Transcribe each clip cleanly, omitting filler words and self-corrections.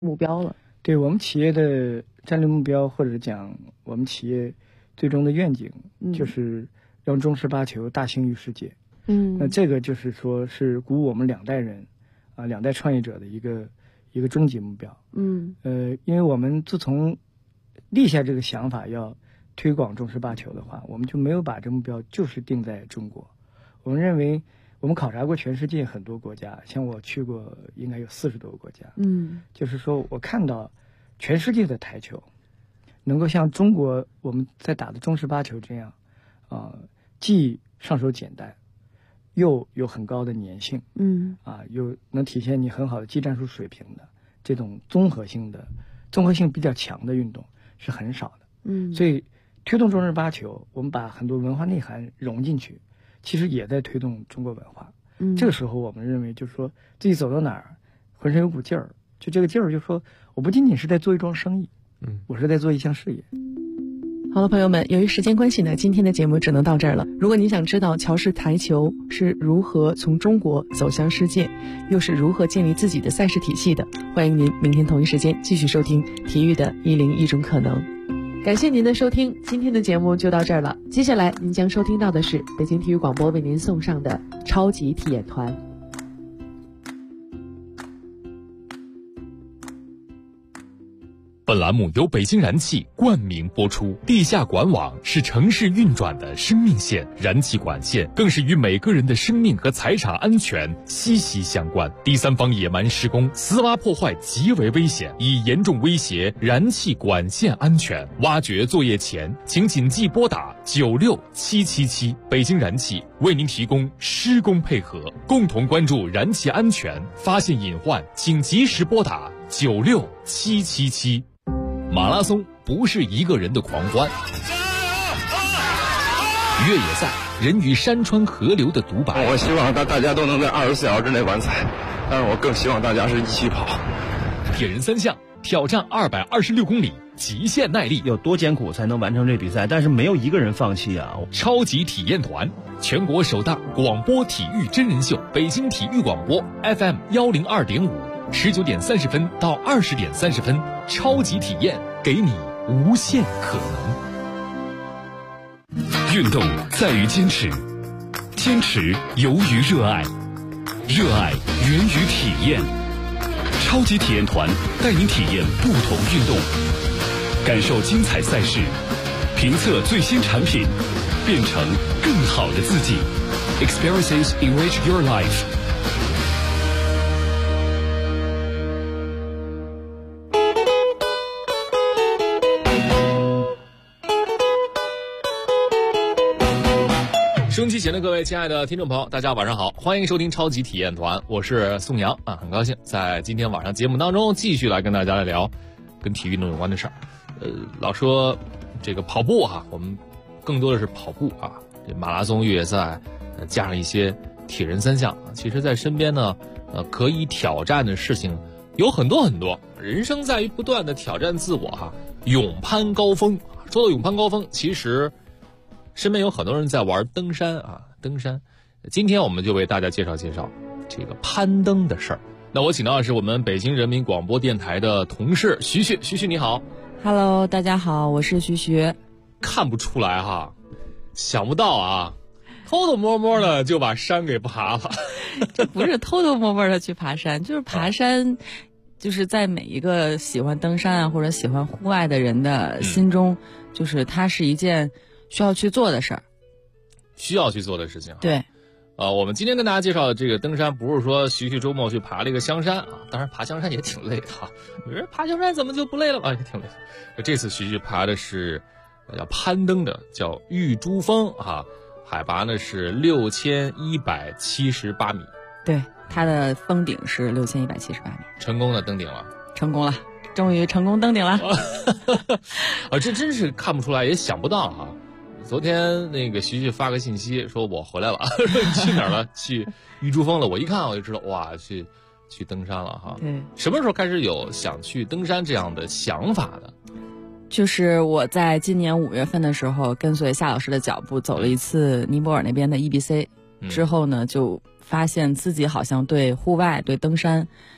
目标了。 对，我们企业的战略目标，或者讲我们企业最终的愿景，就是让中式八球大兴于世界。那这个就是说是鼓舞我们两代人两代创业者的一个终极目标。因为我们自从立下这个想法要推广中式八球的话，我们就没有把这目标就是定在中国。我们认为，我们考察过全世界很多国家，像我去过应该有40多个国家。就是说我看到全世界的台球能够像中国我们在打的中式八球这样，既上手简单，又有很高的粘性，又能体现你很好的技战术水平的这种综合性比较强的运动是很少的。所以推动中式八球，我们把很多文化内涵融进去，其实也在推动中国文化。这个时候我们认为就是说自己走到哪儿浑身有股劲儿，就这个劲儿就是说我不仅仅是在做一桩生意，我是在做一项事业。 好了，朋友们，由于时间关系呢，今天的节目只能到这儿了。如果你想知道乔氏台球是如何从中国走向世界，又是如何建立自己的赛事体系的，欢迎您明天同一时间继续收听体育的101种可能。感谢您的收听，今天的节目就到这儿了。接下来您将收听到的是北京体育广播为您送上的超级体验团。 本栏目由北京燃气冠名播出。地下管网是城市运转的生命线，燃气管线更是与每个人的生命和财产安全息息相关。第三方野蛮施工、私挖破坏极为危险，已严重威胁燃气管线安全。挖掘作业前，请谨记拨打96777。北京燃气为您提供施工配合，共同关注燃气安全，发现隐患请及时拨打96777。马拉松不是一个人的狂欢，越野赛人与山川河流的独白。 我希望大家都能在24小时之内完赛，但是我更希望大家是一起跑。 铁人三项挑战226公里，极限耐力， 有多艰苦才能完成这比赛，但是没有一个人放弃啊！ 超级体验团，全国首档广播体育真人秀，北京体育广播 FM102.5，19点30分到20点30分，超级体验，给你无限可能。运动在于坚持，坚持由于热爱，热爱源于体验。超级体验团带您体验不同运动，感受精彩赛事，评测最新产品，变成更好的自己。Experiences enrich your life。收音机前的各位亲爱的听众朋友，大家晚上好，欢迎收听超级体验团，我是宋阳啊，很高兴在今天晚上节目当中继续来跟大家来聊跟体育运动有关的事儿。老说这个跑步我们更多的是跑步啊，这马拉松、越野赛，加上一些铁人三项，其实在身边呢，可以挑战的事情有很多很多。人生在于不断的挑战自我勇攀高峰。说到勇攀高峰，其实身边有很多人在玩登山登山。今天我们就为大家介绍介绍这个攀登的事儿。那我请到的是我们北京人民广播电台的同事徐徐，徐徐你好。 Hello， 大家好，我是徐徐。 看不出来想不到偷偷摸摸的就把山给爬了。 这不是偷偷摸摸的去爬山，就是爬山，就是在每一个喜欢登山或者喜欢户外的人的心中，就是它是一件需要去做的事儿， 需要去做的事情。 对， 我们今天跟大家介绍的这个登山，不是说徐徐周末去爬了一个香山当然爬香山也挺累的有人爬香山怎么就不累了也挺累的。这次徐徐爬的是叫攀登的，叫玉珠峰海拔呢是6178米。 对，它的峰顶是6178米。 成功的登顶了。 成功了，终于成功登顶了。 这真是看不出来，也想不到昨天那个徐徐发个信息说我回来了，去哪儿了？去玉珠峰了。我一看我就知道，哇，去登山了对， 什么时候开始有想去登山这样的想法的？ 就是我在今年5月份的时候，跟随夏老师的脚步走了一次尼泊尔那边的 EBC，之后呢，就发现自己好像对户外、对登山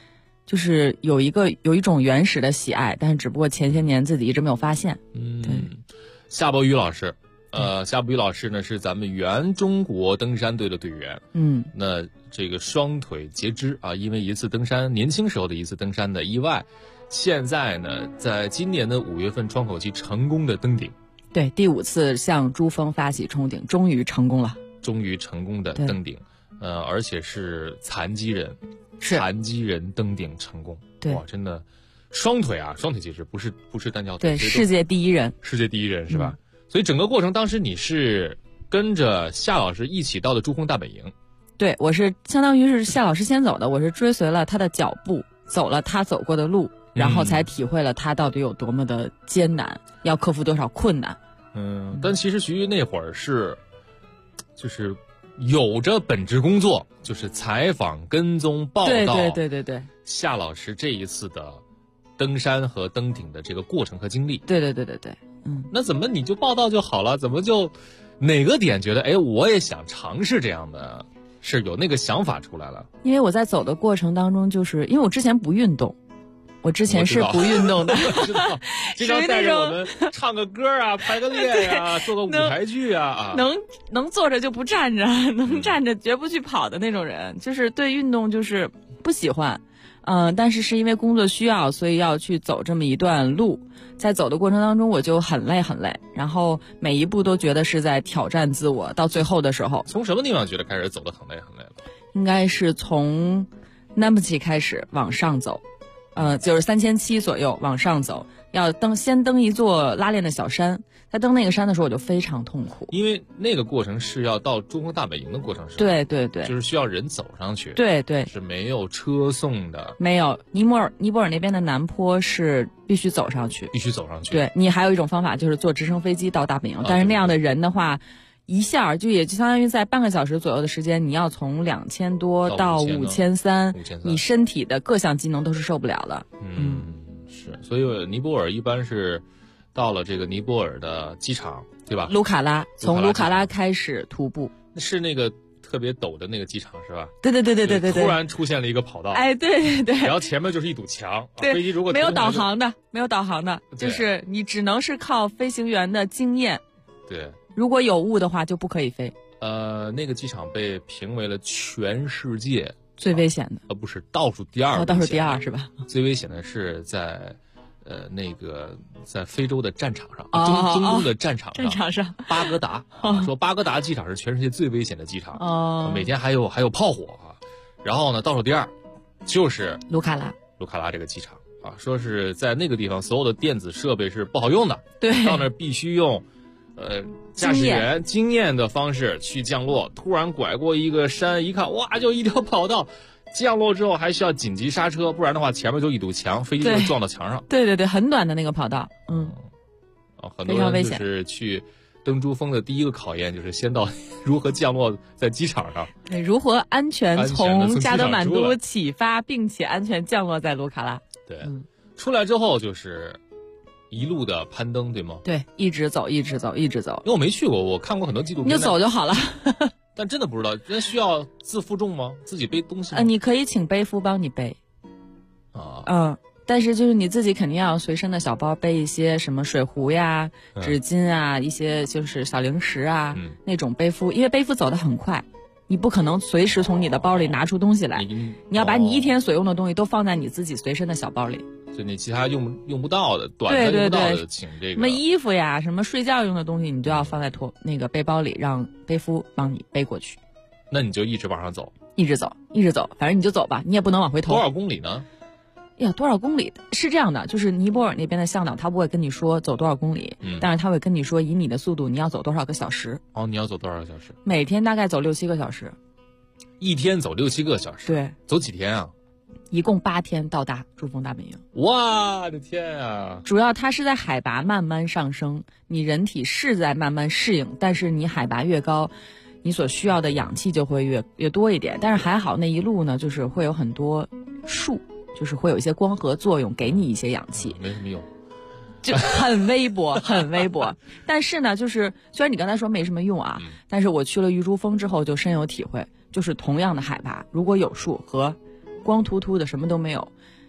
就是有一种原始的喜爱，但是只不过前些年自己一直没有发现。对。 夏伯渝老师，夏伯渝老师呢是咱们原中国登山队的队员。那这个双腿截肢啊，因为一次登山，年轻时候的一次登山的意外，现在呢，在今年的5月份窗口期成功的登顶。 对，第5次向珠峰发起冲顶，终于成功了。 终于成功的登顶，而且是残疾人登顶成功。 对， 哇，真的，双腿截肢，不是单条腿。 对，世界第一人是吧？所以整个过程当时你是跟着夏老师一起到的珠峰大本营。 对，我是相当于是夏老师先走的，我是追随了他的脚步，走了他走过的路，然后才体会了他到底有多么的艰难，要克服多少困难。 但其实徐徐那会儿就是有着本职工作，就是采访、跟踪、报道。 对。 夏老师这一次的登山和登顶的这个过程和经历。 对。 那怎么你就报道就好了？怎么就哪个点觉得我也想尝试这样的，是有那个想法出来了？ 因为我在走的过程当中，就是因为我之前不运动。我之前是不运动的， 知道，经常带着我们唱个歌啊，排个练啊，做个舞台剧啊， 能坐着就不站着，能站着绝不去跑的那种人，就是对运动就是不喜欢，但是因为工作需要，所以要去走这么一段路，在走的过程当中我就很累，然后每一步都觉得是在挑战自我，到最后的时候， 从什么地方觉得开始走得很累了？ 应该是从南木齐开始往上走。就是3700左右往上走，要先登一座拉练的小山。在登那个山的时候，我就非常痛苦， 因为那个过程是要到珠峰大本营的过程，是吧？ 对， 就是需要人走上去。 对， 是没有车送的。 没有，尼泊尔那边的南坡是必须走上去。对，你还有一种方法就是坐直升飞机到大本营，但是那样的人的话。一下就也就相当于在半个小时左右的时间，你要从2000多到5300，你身体的各项机能都是受不了的。 是，所以尼泊尔一般是到了这个尼泊尔的机场，对吧？ 卢卡拉，从卢卡拉开始徒步， 是那个特别陡的那个机场是吧？ 对， 突然出现了一个跑道， 对， 然后前面就是一堵墙， 对， 飞机如果没有导航的，就是你只能是靠飞行员的经验。 对。 如果有雾的话，就不可以飞。 那个机场被评为了全世界最危险的， 不是倒数第二， 倒数第二是吧？ 最危险的是在那个在非洲的战场上，中东的战场上， 巴格达说巴格达机场是全世界最危险的机场，每天还有炮火啊。然后呢，倒数第二就是卢卡拉这个机场啊，说是在那个地方所有的电子设备是不好用的， 对， 到那儿必须用。驾驶员经验的方式去降落，突然拐过一个山，一看哇，就一条跑道，降落之后还需要紧急刹车，不然的话前面就一堵墙，飞机就撞到墙上。 对，很短的那个跑道， 很多人就是去登珠峰的第一个考验就是先到如何降落在机场上， 对，如何安全从加德满都起发，并且安全降落在卢卡拉。 对，出来之后就是一路的攀登，对吗？ 对，一直走。因为我没去过，我看过很多纪录片。 你就走就好了。 但真的不知道，那需要自负重吗？自己背东西吗？ 你可以请背夫帮你背。但是就是你自己肯定要随身的小包背一些什么水壶呀、纸巾啊，一些就是小零食啊，那种背夫，因为背夫走得很快。你不可能随时从你的包里拿出东西来，你要把你一天所用的东西都放在你自己随身的小包里。 就你其他用不到的、短暂用不到的，请这个什么衣服呀、什么睡觉用的东西，你都要放在那个背包里，让背夫帮你背过去。 那你就一直往上走， 一直走，反正你就走吧，你也不能往回头。 多少公里呢？ 多少公里是这样的，就是尼泊尔那边的向导他不会跟你说走多少公里，但是他会跟你说以你的速度你要走多少个小时。 你要走多少个小时？ 每天大概走6-7个小时。 一天走6-7个小时？ 对。 走几天啊？ 一共8天到达珠峰大本营。 哇的天啊！ 主要它是在海拔慢慢上升，你人体是在慢慢适应，但是你海拔越高，你所需要的氧气就会越多一点。但是还好那一路呢，就是会有很多树，就是会有一些光合作用，给你一些氧气。 没什么用。 就很微薄，很微薄。但是呢，就是虽然你刚才说没什么用啊，但是我去了玉珠峰之后就深有体会，就是同样的海拔，如果有树和光秃秃的什么都没有，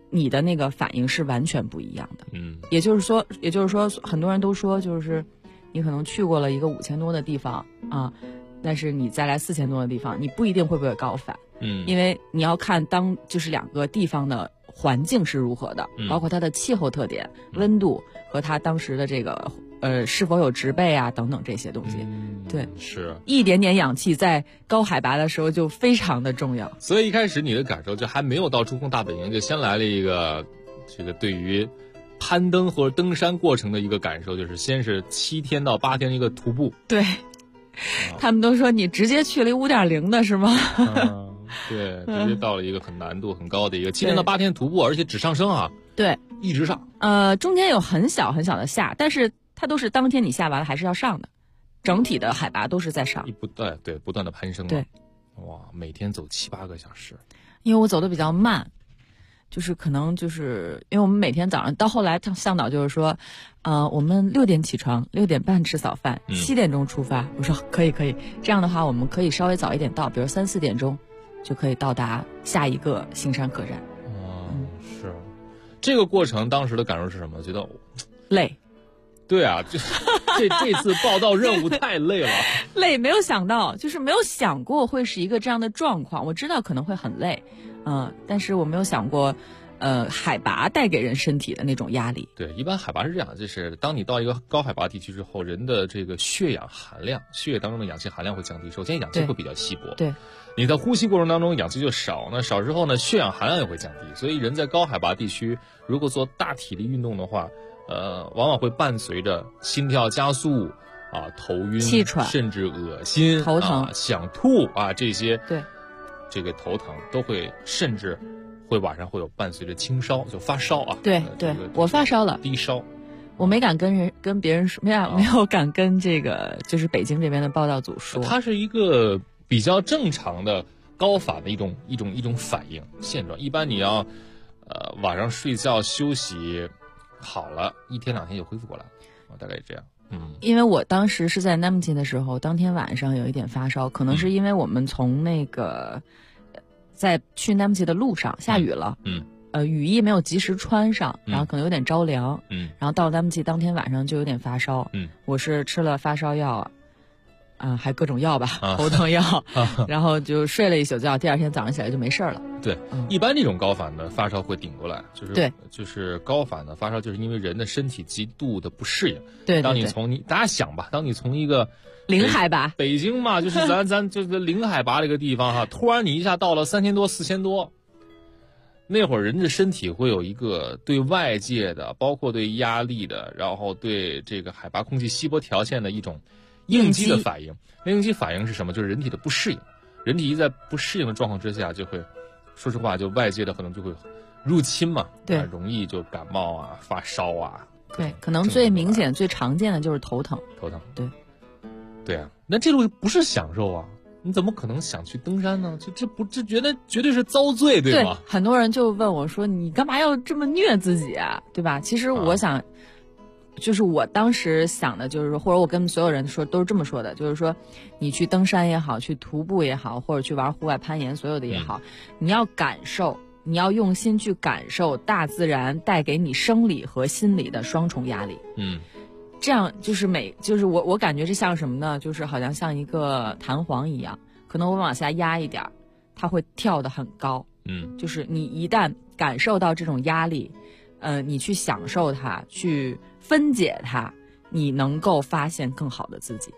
你的那个反应是完全不一样的。也就是说，很多人都说，就是你可能去过了一个5000多的地方啊，但是你再来4000多的地方，你不一定会不会高反。因为你要看就是2个地方的环境是如何的，包括它的气候特点、温度和它当时的这个是否有植被啊等等这些东西。对， 是一点点氧气在高海拔的时候就非常的重要。 所以一开始你的感受就还没有到珠峰大本营，就先来了一个这个对于攀登或者登山过程的一个感受，就是先是7天到8天的一个徒步。 对，他们都说你直接去了5.0的是吗？ 对，直接到了一个很难度很高的一个7天到8天徒步，而且只上升啊。 对， 一直上。 中间有很小很小的下，但是它都是当天你下完了还是要上的，整体的海拔都是在上。 对，不断的攀升。 对， 哇，每天走7、8个小时。 因为我走的比较慢，就是可能就是因为我们每天早上到后来向导就是说，我们6点起床，6点半吃早饭，7点钟出发。我说可以，这样的话我们可以稍微早一点到，比如3、4点钟就可以到达下一个星山客栈。 是。这个过程当时的感受是什么？觉得累。 对啊，这次报道任务太累了。 累，没有想到，就是没有想过会是一个这样的状况。我知道可能会很累，但是我没有想过，海拔带给人身体的那种压力。 对，一般海拔是这样，就是当你到一个高海拔地区之后，人的这个血氧含量，血液当中的氧气含量会降低。首先，氧气会比较稀薄。 对。 你在呼吸过程当中氧气就少，那少之后呢，血氧含量也会降低。所以人在高海拔地区，如果做大体力运动的话，往往会伴随着心跳加速啊、头晕、 气喘， 甚至恶心、 头疼、 想吐啊这些。 对， 这个头疼都会，甚至会晚上会有伴随着轻烧，就发烧啊。 对，我发烧了， 低烧。 我没敢跟别人说，没有敢跟这个就是北京这边的报道组说。 它是一个比较正常的高反的一种反应现状。一般你要晚上睡觉休息好了，1天2天就恢复过来了，大概这样。 因为我当时是在纳木齐的时候，当天晚上有一点发烧，可能是因为我们从那个在去纳木齐的路上下雨了，雨衣没有及时穿上，然后可能有点着凉，然后到了纳木齐当天晚上就有点发烧，我是吃了发烧药还各种药吧，头疼药，然后就睡了一宿觉，第二天早上起来就没事了。 对，一般这种高反的发烧会顶过来，就是高反的发烧，就是因为人的身体极度的不适应。 对， 当你大家想吧，当你从一个零海拔， 北京嘛，就是咱就是零海拔这个地方哈，突然你一下到了3000多、4000多，那会儿人的身体会有一个对外界的，包括对压力的，然后对这个海拔空气稀薄条件的一种应激的反应。那应激反应是什么？就是人体的不适应。人体一在不适应的状况之下，就会，说实话，就外界的可能就会入侵嘛， 对， 容易就感冒啊、发烧啊。 对，可能最明显、最常见的就是头疼。 对啊，那这路不是享受啊，你怎么可能想去登山呢？这绝对是遭罪，对吗？ 很多人就问我说：“你干嘛要这么虐自己啊？对吧？”其实我想。就是我当时想的，就是说，或者我跟所有人说，都是这么说的，就是说，你去登山也好，去徒步也好，或者去玩户外攀岩，所有的也好，你要感受，你要用心去感受大自然带给你生理和心理的双重压力。这样就是我感觉这像什么呢？就是好像像一个弹簧一样，可能我往下压一点，它会跳得很高。就是你一旦感受到这种压力，你去享受它，去分解它，你能够发现更好的自己。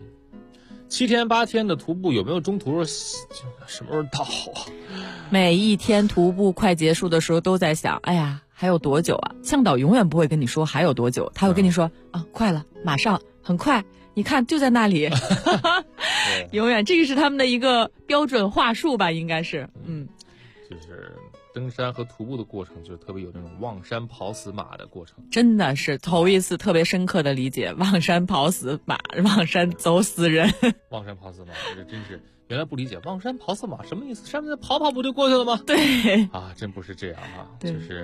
7天8天的徒步有没有中途什么时候到啊？ 每一天徒步快结束的时候都在想，哎呀，还有多久啊？向导永远不会跟你说还有多久，他会跟你说快了，马上，很快，你看就在那里。永远，这个是他们的一个标准话术吧，应该是。 就是登山和徒步的过程，就是特别有那种望山跑死马的过程， 真的是头一次特别深刻的理解望山跑死马，望山走死人。 望山跑死马，这真是原来不理解，望山跑死马什么意思？上面跑跑不就过去了吗？ 对啊，真不是这样啊，就是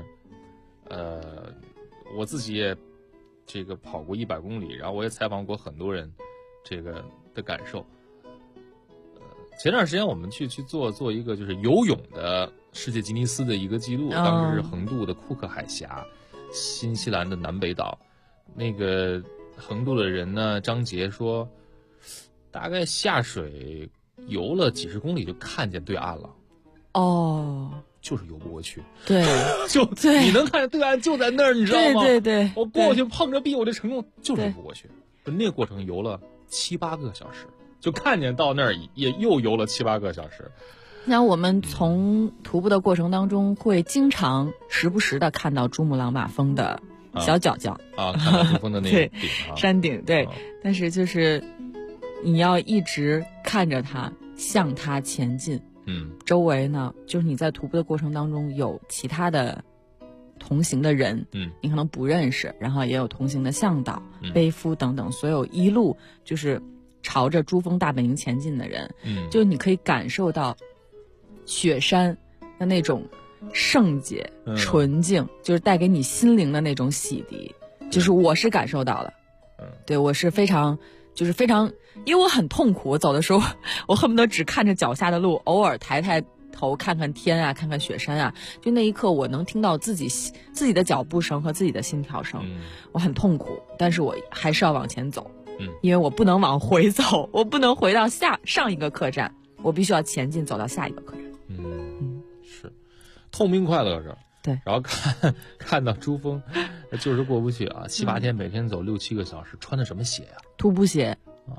我自己也这个跑过100公里，然后我也采访过很多人这个的感受。前段时间我们去做一个就是游泳的世界吉尼斯的一个记录，当时是横渡的库克海峡，新西兰的南北岛。那个横渡的人呢，张杰说，大概下水游了几十公里就看见对岸了。 哦， 就是游不过去。 对， 就你能看见对岸就在那儿，你知道吗？ 对对对， 我过去碰着壁我就成功，就是游不过去。那个过程游了7、8个小时，就看见到那儿也又游了7、8个小时。 那我们从徒步的过程当中，会经常时不时的看到珠穆朗玛峰的小角角看到珠峰的那个顶山顶，对。但是就是你要一直看着它，向它前进。周围呢，就是你在徒步的过程当中有其他的同行的人，你可能不认识，然后也有同行的向导、背夫等等，所有一路就是朝着珠峰大本营前进的人，就你可以感受到雪山的那种圣洁、纯净，就是带给你心灵的那种洗涤，就是我是感受到了，对，我是非常。因为我很痛苦，我走的时候我恨不得只看着脚下的路，偶尔抬抬头看看天啊，看看雪山啊，就那一刻我能听到自己的脚步声和自己的心跳声。我很痛苦，但是我还是要往前走，因为我不能往回走，我不能回到上一个客栈，我必须要前进走到下一个客栈。 是痛并快乐着。 对， 然后看到珠峰，就是过不去啊！7、8天，每天走6、7个小时，穿的什么鞋呀？ 徒步鞋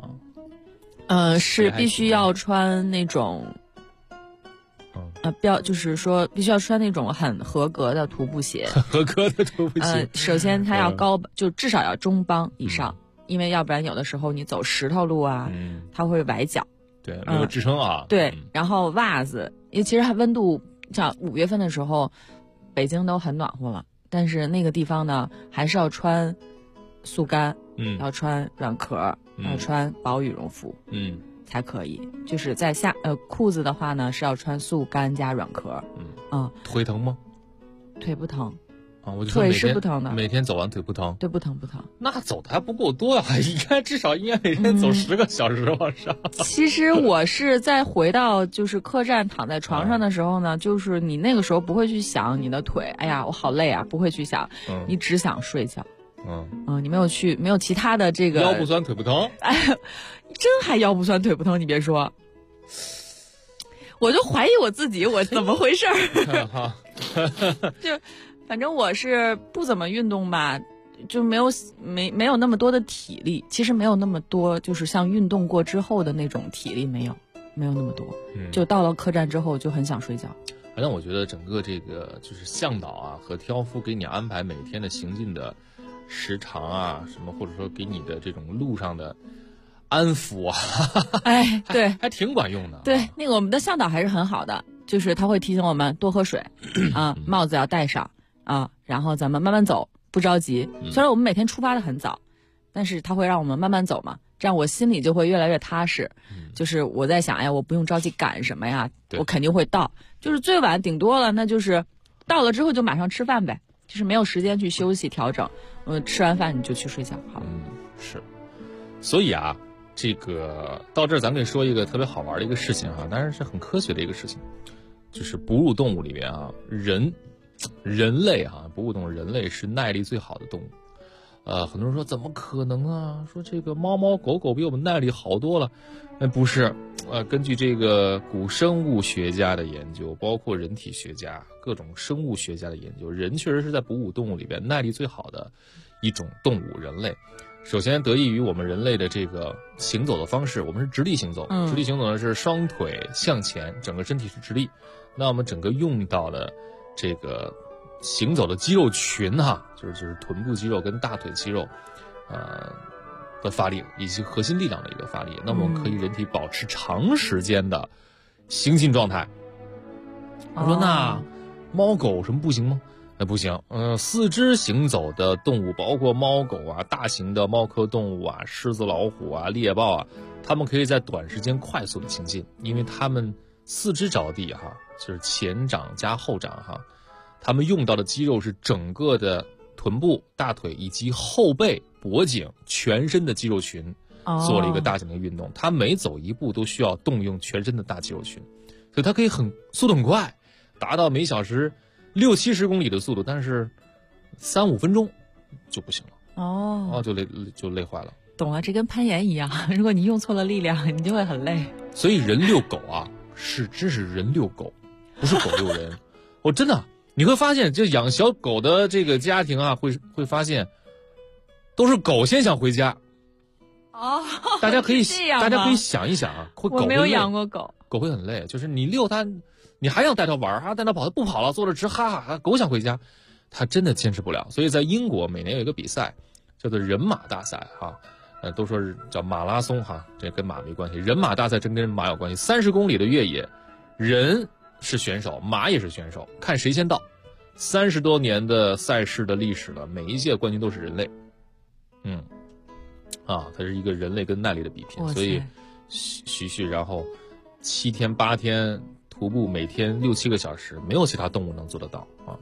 是必须要穿那种，就是说必须要穿那种很合格的徒步鞋。 合格的徒步鞋。 首先它要高，就至少要中帮以上，因为要不然有的时候你走石头路啊，它会崴脚。 对，没有支撑啊。 对，然后袜子，因为其实它温度像5月份的时候。北京都很暖和了，但是那个地方呢，还是要穿速干，要穿软壳，要穿薄羽绒服，才可以。就是在裤子的话呢，是要穿速干加软壳， 腿疼吗？ 腿不疼。 我就腿是不疼的， 每天走完腿不疼， 对，不疼。 那走的还不够多呀，至少应该每天走10个小时往上。 其实我是在回到就是客栈躺在床上的时候呢，就是你那个时候不会去想你的腿，哎呀我好累啊，不会去想，你只想睡觉。你没有其他的这个腰不酸腿不疼， 哎，真还腰不酸腿不疼，你别说，我就怀疑我自己，我怎么回事儿？就。反正我是不怎么运动吧，就没有那么多的体力，其实没有那么多，就是像运动过之后的那种体力没有那么多，就到了客栈之后就很想睡觉。 反正我觉得整个这个就是向导啊和挑夫给你安排每天的行进的时长啊什么，或者说给你的这种路上的安抚啊， 哎，对， 还挺管用的。 对，那个我们的向导还是很好的，就是他会提醒我们多喝水啊，帽子要戴上。然后咱们慢慢走，不着急。虽然我们每天出发的很早，但是他会让我们慢慢走嘛，这样我心里就会越来越踏实。就是我在想，哎呀，我不用着急赶什么呀，我肯定会到。就是最晚顶多了，那就是到了之后就马上吃饭呗，就是没有时间去休息调整。吃完饭你就去睡觉好了。 是。所以啊，这个到这儿咱可以说一个特别好玩的一个事情啊，当然是很科学的一个事情，就是哺乳动物里面啊，人类啊，哺乳动物人类是耐力最好的动物。很多人说怎么可能啊？说这个猫猫狗狗比我们耐力好多了。不是，根据这个古生物学家的研究，包括人体学家、各种生物学家的研究，人确实是在哺乳动物里边耐力最好的一种动物。人类首先得益于我们人类的这个行走的方式，我们是直立行走，直立行走呢是双腿向前，整个身体是直立。那我们整个用到的这个行走的肌肉群就是臀部肌肉跟大腿肌肉的发力，以及核心力量的一个发力，那么我们可以人体保持长时间的行进状态。我说那猫狗什么不行吗？不行。四肢行走的动物，包括猫狗啊，大型的猫科动物啊，狮子老虎啊，猎豹啊，它们可以在短时间快速的行进，因为它们四肢着地就是前掌加后掌他们用到的肌肉是整个的臀部、大腿以及后背、脖颈全身的肌肉群做了一个大型的运动。它每走一步都需要动用全身的大肌肉群，所以它可以速度很快， 达到每小时60-70公里的速度，但是3-5分钟就不行了。就累坏了。 懂了，这跟攀岩一样，如果你用错了力量，你就会很累。 所以人遛狗啊，真是人遛狗，不是狗遛人。我真的，你会发现，就养小狗的这个家庭啊，会发现，都是狗先想回家。大家可以想一想啊， 我没有养过狗， 狗会很累，就是你遛它，你还想带它玩，还带它跑，它不跑了，坐着直哈哈，狗想回家，它真的坚持不了。所以在英国每年有一个比赛，叫做人马大赛哈。都说是叫马拉松哈，这跟马没关系。人马大赛真跟马有关系。30公里的越野，人是选手，马也是选手，看谁先到。30多年的赛事的历史了，每一届冠军都是人类。它是一个人类跟耐力的比拼，所以然后7天8天徒步，每天6-7个小时，没有其他动物能做得到啊。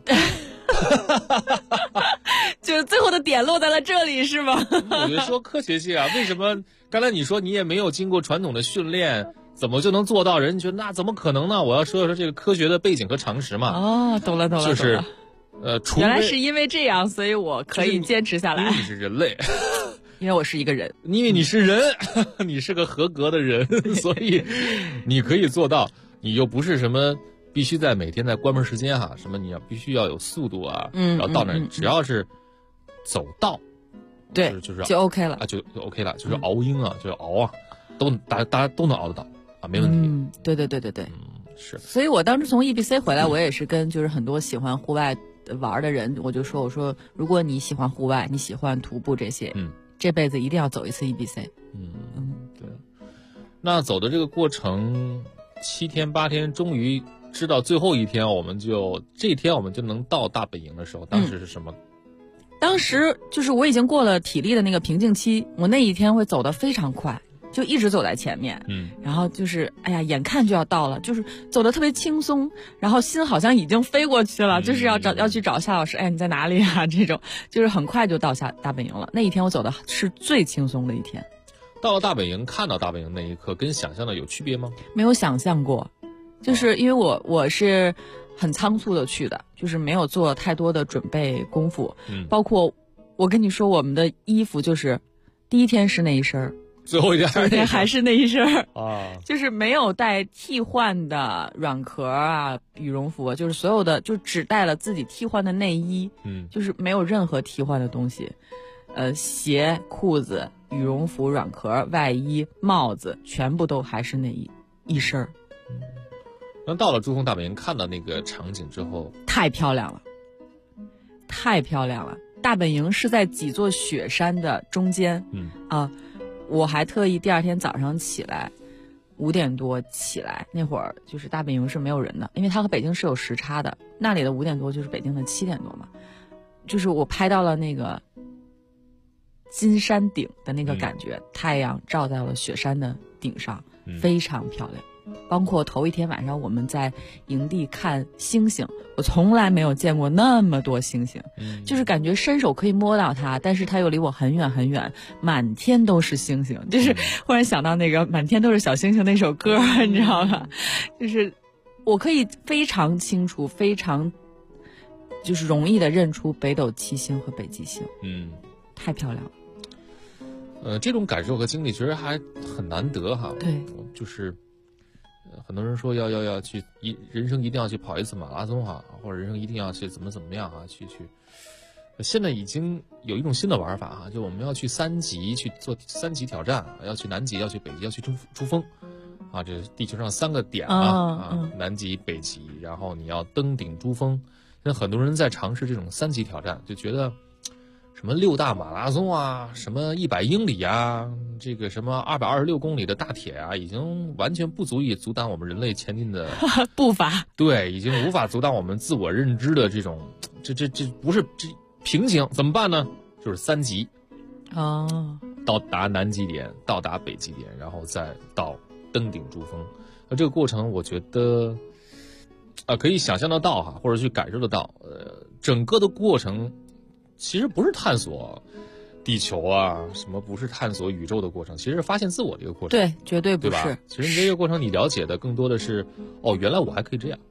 就是最后的点落在了这里是吗？ 我就说科学性啊，为什么刚才你说你也没有经过传统的训练，怎么就能做到？人觉得那怎么可能呢？我要说这个科学的背景和常识嘛。 懂了， 就是原来是因为这样，所以我可以坚持下来。 因为你是人类， 因为我是一个人， 因为你是人，你是个合格的人，所以你可以做到。你又不是什么必须在每天在关门时间哈，什么你必须要有速度啊，然后到那只要是走道， 对，就 OK 了啊，就 OK 了，就是熬鹰啊，就是熬啊，大家都能熬得到啊，没问题。 对， 是。 所以我当时从 EBC 回来，我也是跟就是很多喜欢户外玩的人，我说如果你喜欢户外，你喜欢徒步这些，这辈子一定要走一次 EBC。 对。那走的这个过程7天8天，终于知道最后一天，这一天我们就能到大本营的时候，当时是什么？ 当时就是我已经过了体力的那个瓶颈期，我那一天会走得非常快，就一直走在前面，然后就是眼看就要到了，就是走得特别轻松，然后心好像已经飞过去了，就是要去找夏老师，你在哪里啊？这种就是很快就到大本营了。那一天我走的是最轻松的一天。 到了大本营，看到大本营那一刻，跟想象的有区别吗？ 没有想象过，就是因为我是很仓促的去的，就是没有做太多的准备功夫，包括我跟你说，我们的衣服就是第一天是那一身，最后一天还是那一身啊，就是没有带替换的软壳啊、羽绒服，就是所有的就只带了自己替换的内衣，就是没有任何替换的东西，鞋、裤子、羽绒服、软壳、外衣、帽子，全部都还是那一身。 那到了珠峰大本营，看到那个场景之后， 太漂亮了，太漂亮了！大本营是在几座雪山的中间，我还特意第二天早上起来5点多起来，那会儿就是大本营是没有人的，因为它和北京是有时差的，那里的5点多就是北京的7点多嘛，就是我拍到了那个金山顶的那个感觉，太阳照在了雪山的顶上，非常漂亮。包括头一天晚上我们在营地看星星，我从来没有见过那么多星星，就是感觉伸手可以摸到它，但是它又离我很远很远，满天都是星星，就是忽然想到那个满天都是小星星那首歌，你知道吗？就是我可以非常清楚非常就是容易的认出北斗七星和北极星，太漂亮了。 这种感受和经历其实还很难得哈。 对， 就是很多人说要去人生一定要去跑一次马拉松哈，或者人生一定要去怎么样啊，去。现在已经有一种新的玩法哈，就我们要去3级去做3级挑战，要去南极，要去北极，要去珠峰，啊，这是地球上3个点南极、北极，然后你要登顶珠峰。那很多人在尝试这种3级挑战，就觉得什么6大马拉松啊，什么100英里啊，这个什么226公里的大铁啊，已经完全不足以阻挡我们人类前进的步伐。 对，已经无法阻挡我们自我认知的这种，这不是这瓶颈，怎么办呢？就是3级，到达南极点，到达北极点，然后再到登顶珠峰。那这个过程，我觉得，可以想象得到哈，或者去感受得到，整个的过程。其实不是探索地球啊，什么不是探索宇宙的过程，其实是发现自我的一个过程。 对，绝对不是。 其实这个过程你了解的更多的是，原来我还可以这样。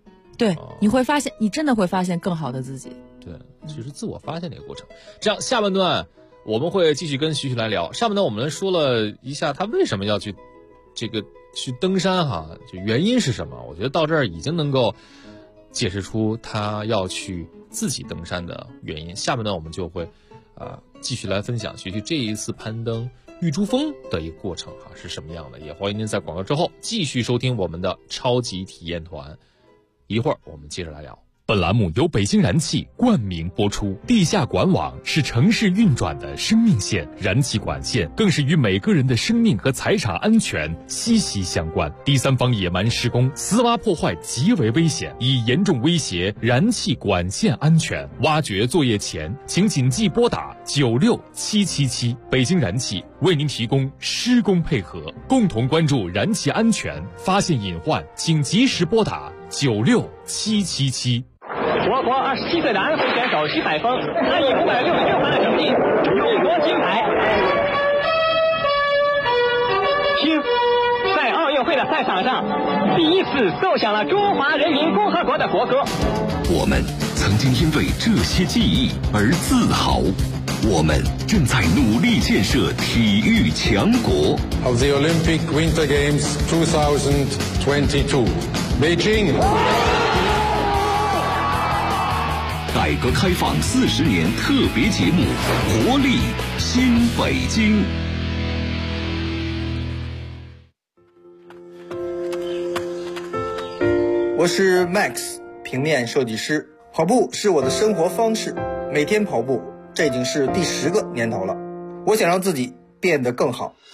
对，你会发现，你真的会发现更好的自己。 对，其实自我发现的一个过程。这样，下半段我们会继续跟徐徐来聊。上半段我们说了一下他为什么要去登山哈，就原因是什么？我觉得到这儿已经能够解释出他要去自己登山的原因。下半段我们就会继续来分享徐徐这一次攀登玉珠峰的一个过程是什么样的。也欢迎您在广告之后继续收听我们的超级体验团。一会儿我们接着来聊。本栏目由北京燃气冠名播出。地下管网是城市运转的生命线，燃气管线更是与每个人的生命和财产安全息息相关。第三方野蛮施工、私挖破坏极为危险，已严重威胁燃气管线安全。挖掘作业前，请谨记拨打96777。北京燃气为您提供施工配合，共同关注燃气安全，发现隐患请及时拨打96777。 我国27岁的安徽选手徐海峰，他以566分的成绩勇夺金牌。听，在奥运会的赛场上，第一次奏响了中华人民共和国的国歌。 我们曾经因为这些记忆而自豪，我们正在努力建设体育强国。 Of the Olympic Winter Games 2022, Beijing。 改革开放40年特别节目《活力新北京》。 我是 Max， 平面设计师。跑步是我的生活方式，每天跑步，这已经是第10个年头了。我想让自己变得更好。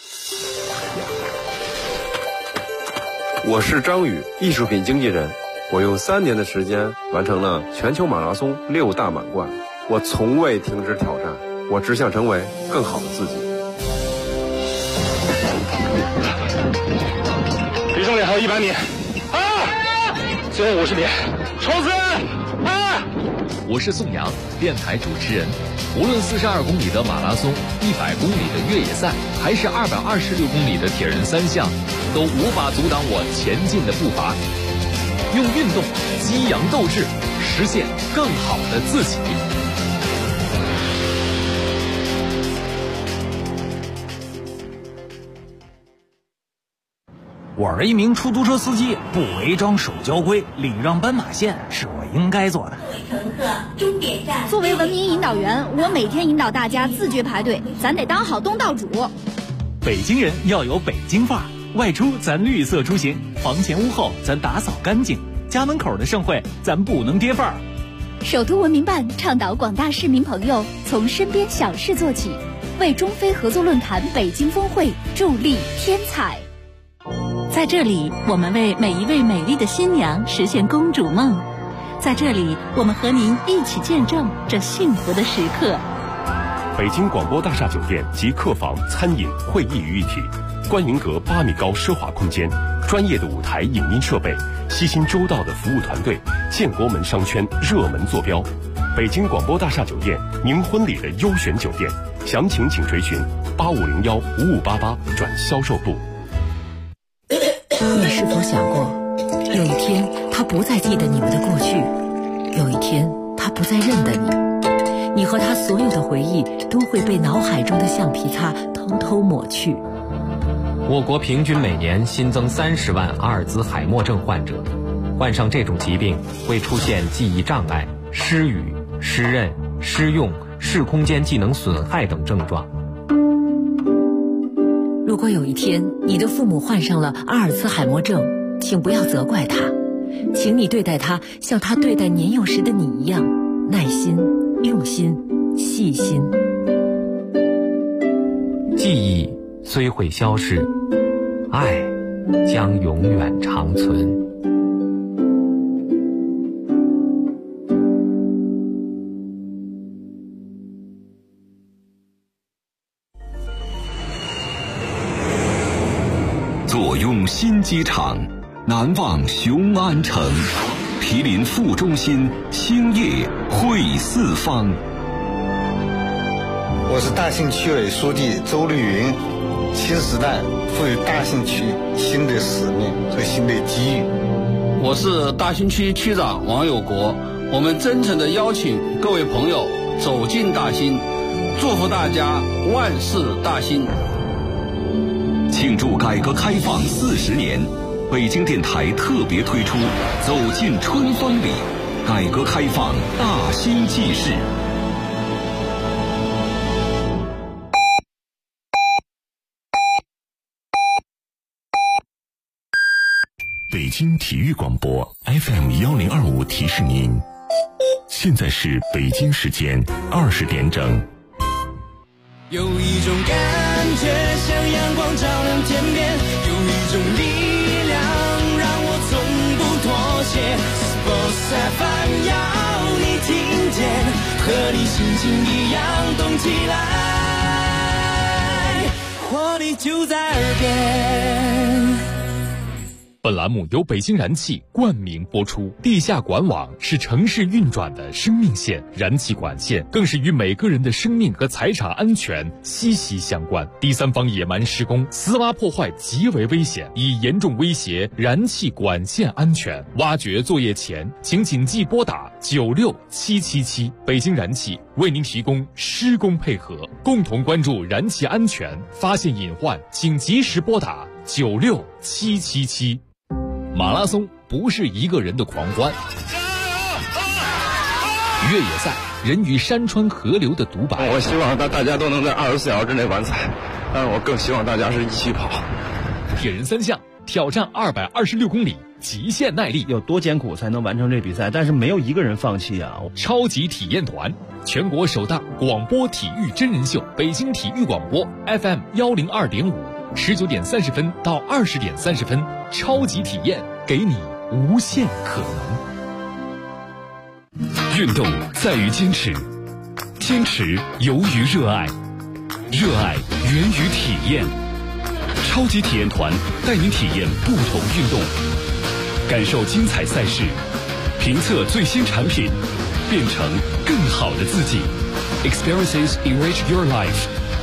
我是张宇，艺术品经纪人。我用3年的时间完成了全球马拉松6大满贯，我从未停止挑战，我只想成为更好的自己。 离终点还有100米，最后50米，冲刺！ 我是宋阳，电台主持人。无论42公里的马拉松、100公里的越野赛，还是226公里的铁人3项，都无法阻挡我前进的步伐。用运动激扬斗志，实现更好的自己。 我是一名出租车司机，不违章守交规，礼让斑马线是我应该做的。 乘客，终点站。作为文明引导员，我每天引导大家自觉排队，咱得当好东道主。 北京人要有北京范儿，外出咱绿色出行，房前屋后咱打扫干净，家门口的盛会咱不能跌份儿。 首都文明办倡导广大市民朋友从身边小事做起，为中非合作论坛北京峰会助力添彩。 在这里，我们为每一位美丽的新娘实现公主梦。在这里，我们和您一起见证这幸福的时刻。 北京广播大厦酒店及客房、餐饮、会议于一体，观云阁8米高奢华空间，专业的舞台影音设备，悉心周到的服务团队，建国门商圈热门坐标。北京广播大厦酒店，您婚礼的优选酒店，详情请垂询8501-5588转销售部。 你是否想过，有一天他不再记得你们的过去，有一天他不再认得你，你和他所有的回忆都会被脑海中的橡皮擦偷偷抹去。 我国平均每年新增30万阿尔兹海默症患者，患上这种疾病会出现记忆障碍、失语、失认、失用、视空间技能损害等症状。 如果有一天你的父母患上了阿尔兹海默症，请不要责怪他，请你对待他像他对待年幼时的你一样，耐心、用心、细心。 记忆虽会消逝，爱将永远长存。 坐拥新机场，难忘雄安城，毗邻副中心，兴业汇四方。 我是大兴区委书记周丽云。新时代赋予大兴区新的使命和新的机遇， 我是大兴区区长王有国，我们真诚地邀请各位朋友走进大兴，祝福大家万事大兴。 庆祝改革开放40年，北京电台特别推出《走进春风里》，改革开放大兴纪事。 北京体育广播 FM1025提示您，现在是北京时间20点整。 有一种感觉像阳光照亮天边，有一种力量让我从不妥协。Sports FM 要你听见，和你心情一样动起来，活力就在耳边。 本栏目由北京燃气冠名播出。地下管网是城市运转的生命线，燃气管线更是与每个人的生命和财产安全息息相关。第三方野蛮施工、私挖破坏极为危险，已严重威胁燃气管线安全。挖掘作业前，请谨记拨打96777。北京燃气为您提供施工配合，共同关注燃气安全，发现隐患请及时拨打96777。马拉松不是一个人的狂欢，越野赛人与山川河流的独白。 我希望大家都能在24小时之内完赛，但是我更希望大家是一起跑。 铁人3项挑战226公里，极限耐力。 有多艰苦才能完成这比赛？但是没有一个人放弃啊！ 超级体验团，全国首档广播体育真人秀，北京体育广播 FM102.5，19点30分到20点30分，超级体验，给你无限可能。 运动在于坚持，坚持由于热爱，热爱源于体验。超级体验团带您体验不同运动，感受精彩赛事，评测最新产品，变成更好的自己。Experiences enrich your life。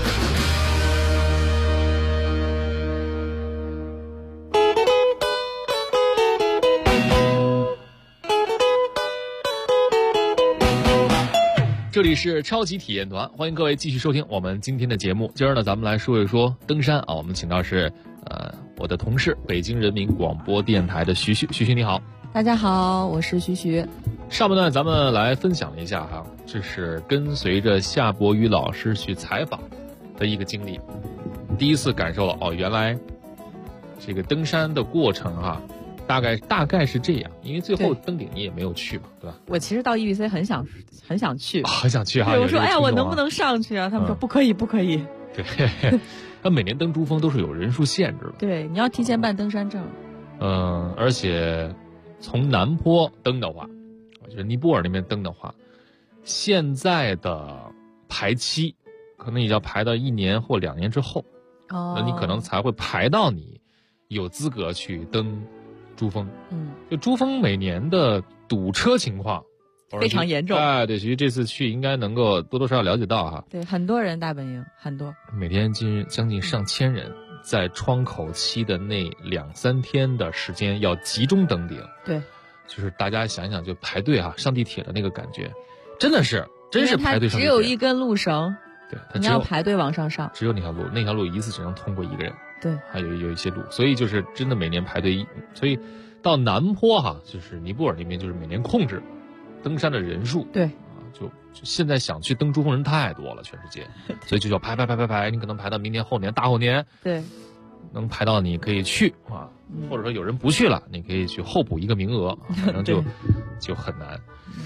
这里是超级体验团，欢迎各位继续收听我们今天的节目。今儿呢，咱们来说一说登山啊。我们请到是我的同事，北京人民广播电台的徐徐，你好。 大家好，我是徐徐。 上半段咱们来分享一下哈，这是跟随着夏伯渝老师去采访的一个经历，第一次感受了原来这个登山的过程哈。大概是这样，因为最后登顶你也没有去嘛，对吧？ 我其实到 EBC 很想去， 很想去哈。 我说我能不能上去啊？他们说不可以。 对，他每年登珠峰都是有人数限制的。 对，你要提前办登山证。 而且从南坡登的话，就是尼泊尔那边登的话，现在的排期可能也要排到1年或2年之后，那你可能才会排到你有资格去登珠峰。就珠峰每年的堵车情况非常严重。 对，其实这次去应该能够多多少少了解到哈。 对，很多人大本营，很多， 每天将近上千人，在窗口期的那2-3天的时间要集中登顶。 对， 就是大家想一想，就排队上地铁的那个感觉，真是排队上地铁。 只有一根路绳， 对， 你要排队往上上， 只有那条路一次只能通过一个人。 对，还有一些路，所以就是真的每年排队，所以到南坡就是尼泊尔那边就是每年控制登山的人数。 对就现在想去登珠峰人太多了，全世界，所以就叫排，你可能排到明年、后年、大后年， 对， 能排到你可以去或者说有人不去了，你可以去候补一个名额，反正就很难。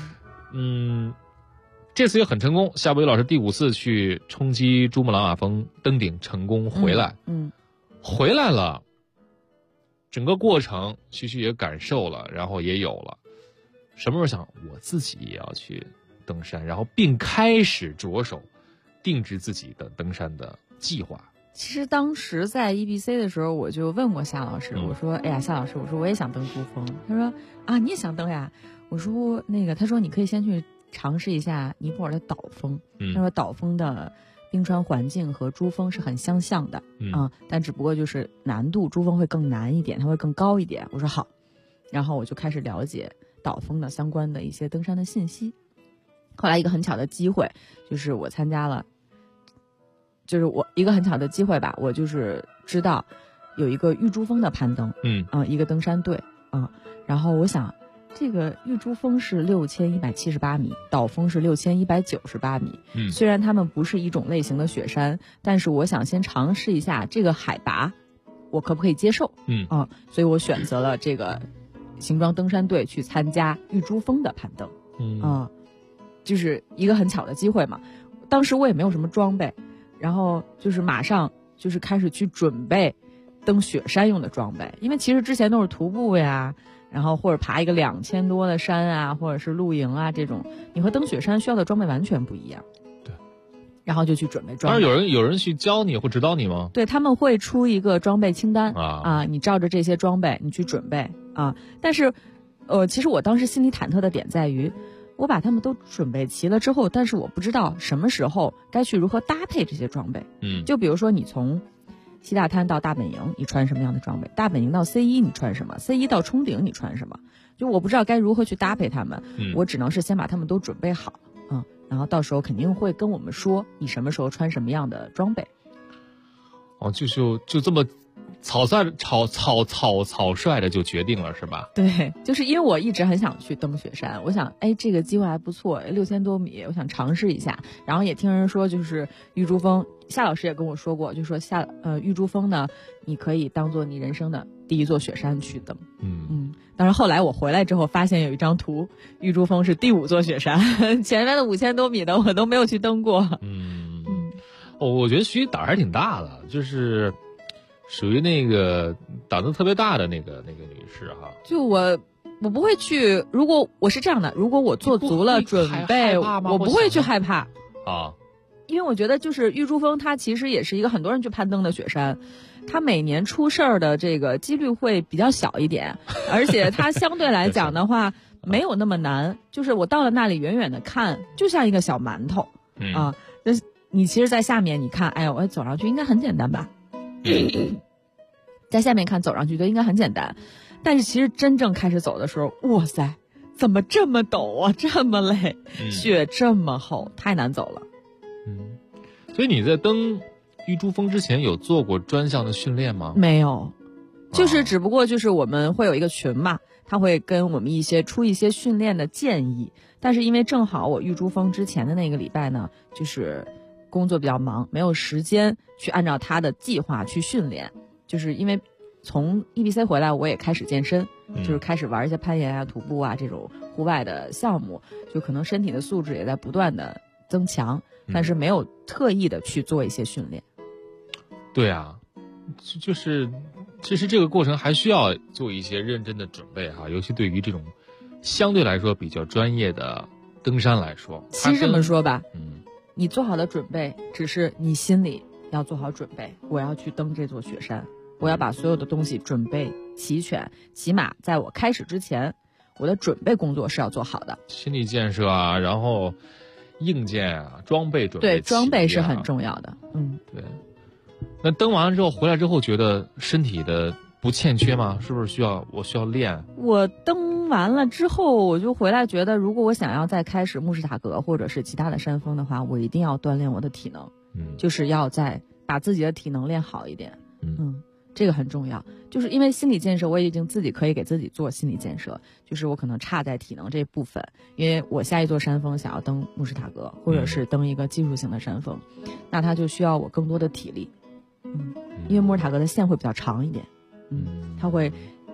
这次也很成功，夏伯渝老师第5次去冲击珠穆朗玛峰登顶成功回来，回来了，整个过程徐徐也感受了，然后也有了什么时候想我自己也要去登山，然后并开始着手定制自己的登山的计划。 其实当时在 EBC 的时候，我就问过夏老师，我说哎呀，夏老师，我说我也想登珠峰。他说啊，你也想登呀？我说他说你可以先去尝试一下尼泊尔的岛峰。他说岛峰的冰川环境和珠峰是很相像的但只不过就是难度，珠峰会更难一点，它会更高一点。我说好， 然后我就开始了解岛峰的相关的一些登山的信息。后来一个很巧的机会，就是我参加了，就是我一个很巧的机会吧，我就是知道有一个玉珠峰的攀登，一个登山队，然后我想这个玉珠峰是6178米，岛峰是6198米，虽然它们不是一种类型的雪山，但是我想先尝试一下这个海拔我可不可以接受，所以我选择了这个行装登山队去参加玉珠峰的攀登，就是一个很巧的机会嘛。当时我也没有什么装备，然后就是马上就是开始去准备登雪山用的装备，因为其实之前都是徒步呀，然后或者爬一个2000多的山啊，或者是露营啊，这种你和登雪山需要的装备完全不一样。 对， 然后就去准备装备。 当然有人去教你或指导你吗？ 对，他们会出一个装备清单你照着这些装备你去准备但是其实我当时心里忐忑的点在于，我把他们都准备齐了之后，但是我不知道什么时候该去如何搭配这些装备。就比如说你从西大滩到大本营你穿什么样的装备，大本营到 C1 你穿什么， C1 到冲顶你穿什么，就我不知道该如何去搭配他们，我只能是先把他们都准备好然后到时候肯定会跟我们说你什么时候穿什么样的装备。 就这么草率的就决定了是吧？ 对，就是因为我一直很想去登雪山，我想这个机会还不错，6000多米我想尝试一下，然后也听人说就是玉珠峰，夏老师也跟我说过，就说玉珠峰呢你可以当做你人生的第一座雪山去登。当然后来我回来之后发现有一张图，玉珠峰是第5座雪山前面的5000多米的我都没有去登过。 我觉得徐胆还挺大的，就是属于那个胆子特别大的那个女士哈。 就我不会去，如果我是这样的，如果我做足了准备，我不会去害怕因为我觉得就是玉珠峰它其实也是一个很多人去攀登的雪山，它每年出事儿的这个几率会比较小一点，而且它相对来讲的话没有那么难，就是我到了那里远远的看就像一个小馒头你其实在下面你看我走上去应该很简单吧在下面看走上去就应该很简单，但是其实真正开始走的时候，哇塞怎么这么陡啊，这么累雪这么厚，太难走了。 所以你在登玉珠峰之前有做过专项的训练吗？ 没有，就是只不过就是我们会有一个群嘛，他会跟我们出一些训练的建议，但是因为正好我玉珠峰之前的那个礼拜呢就是工作比较忙，没有时间去按照他的计划去训练，就是因为从 EBC 回来我也开始健身，就是开始玩一些攀岩徒步这种户外的项目，就可能身体的素质也在不断的增强，但是没有特意的去做一些训练。 对就是其实这个过程还需要做一些认真的准备尤其对于这种相对来说比较专业的登山来说。 其实这么说吧你做好的准备只是你心里要做好准备，我要去登这座雪山，我要把所有的东西准备齐全，起码在我开始之前我的准备工作是要做好的， 心理建设然后硬件装备准备对装备是很重要的。 对。那登完了之后回来之后觉得身体的不欠缺吗？是不是我需要练？我登完了之后我就回来觉得，如果我想要再开始慕士塔格或者是其他的山峰的话，我一定要锻炼我的体能，就是要再把自己的体能练好一点。这个很重要，就是因为心理建设我已经自己可以给自己做心理建设，就是我可能差在体能这部分，因为我下一座山峰想要登慕士塔格或者是登一个技术性的山峰，那它就需要我更多的体力。因为慕士塔格的线会比较长一点，它会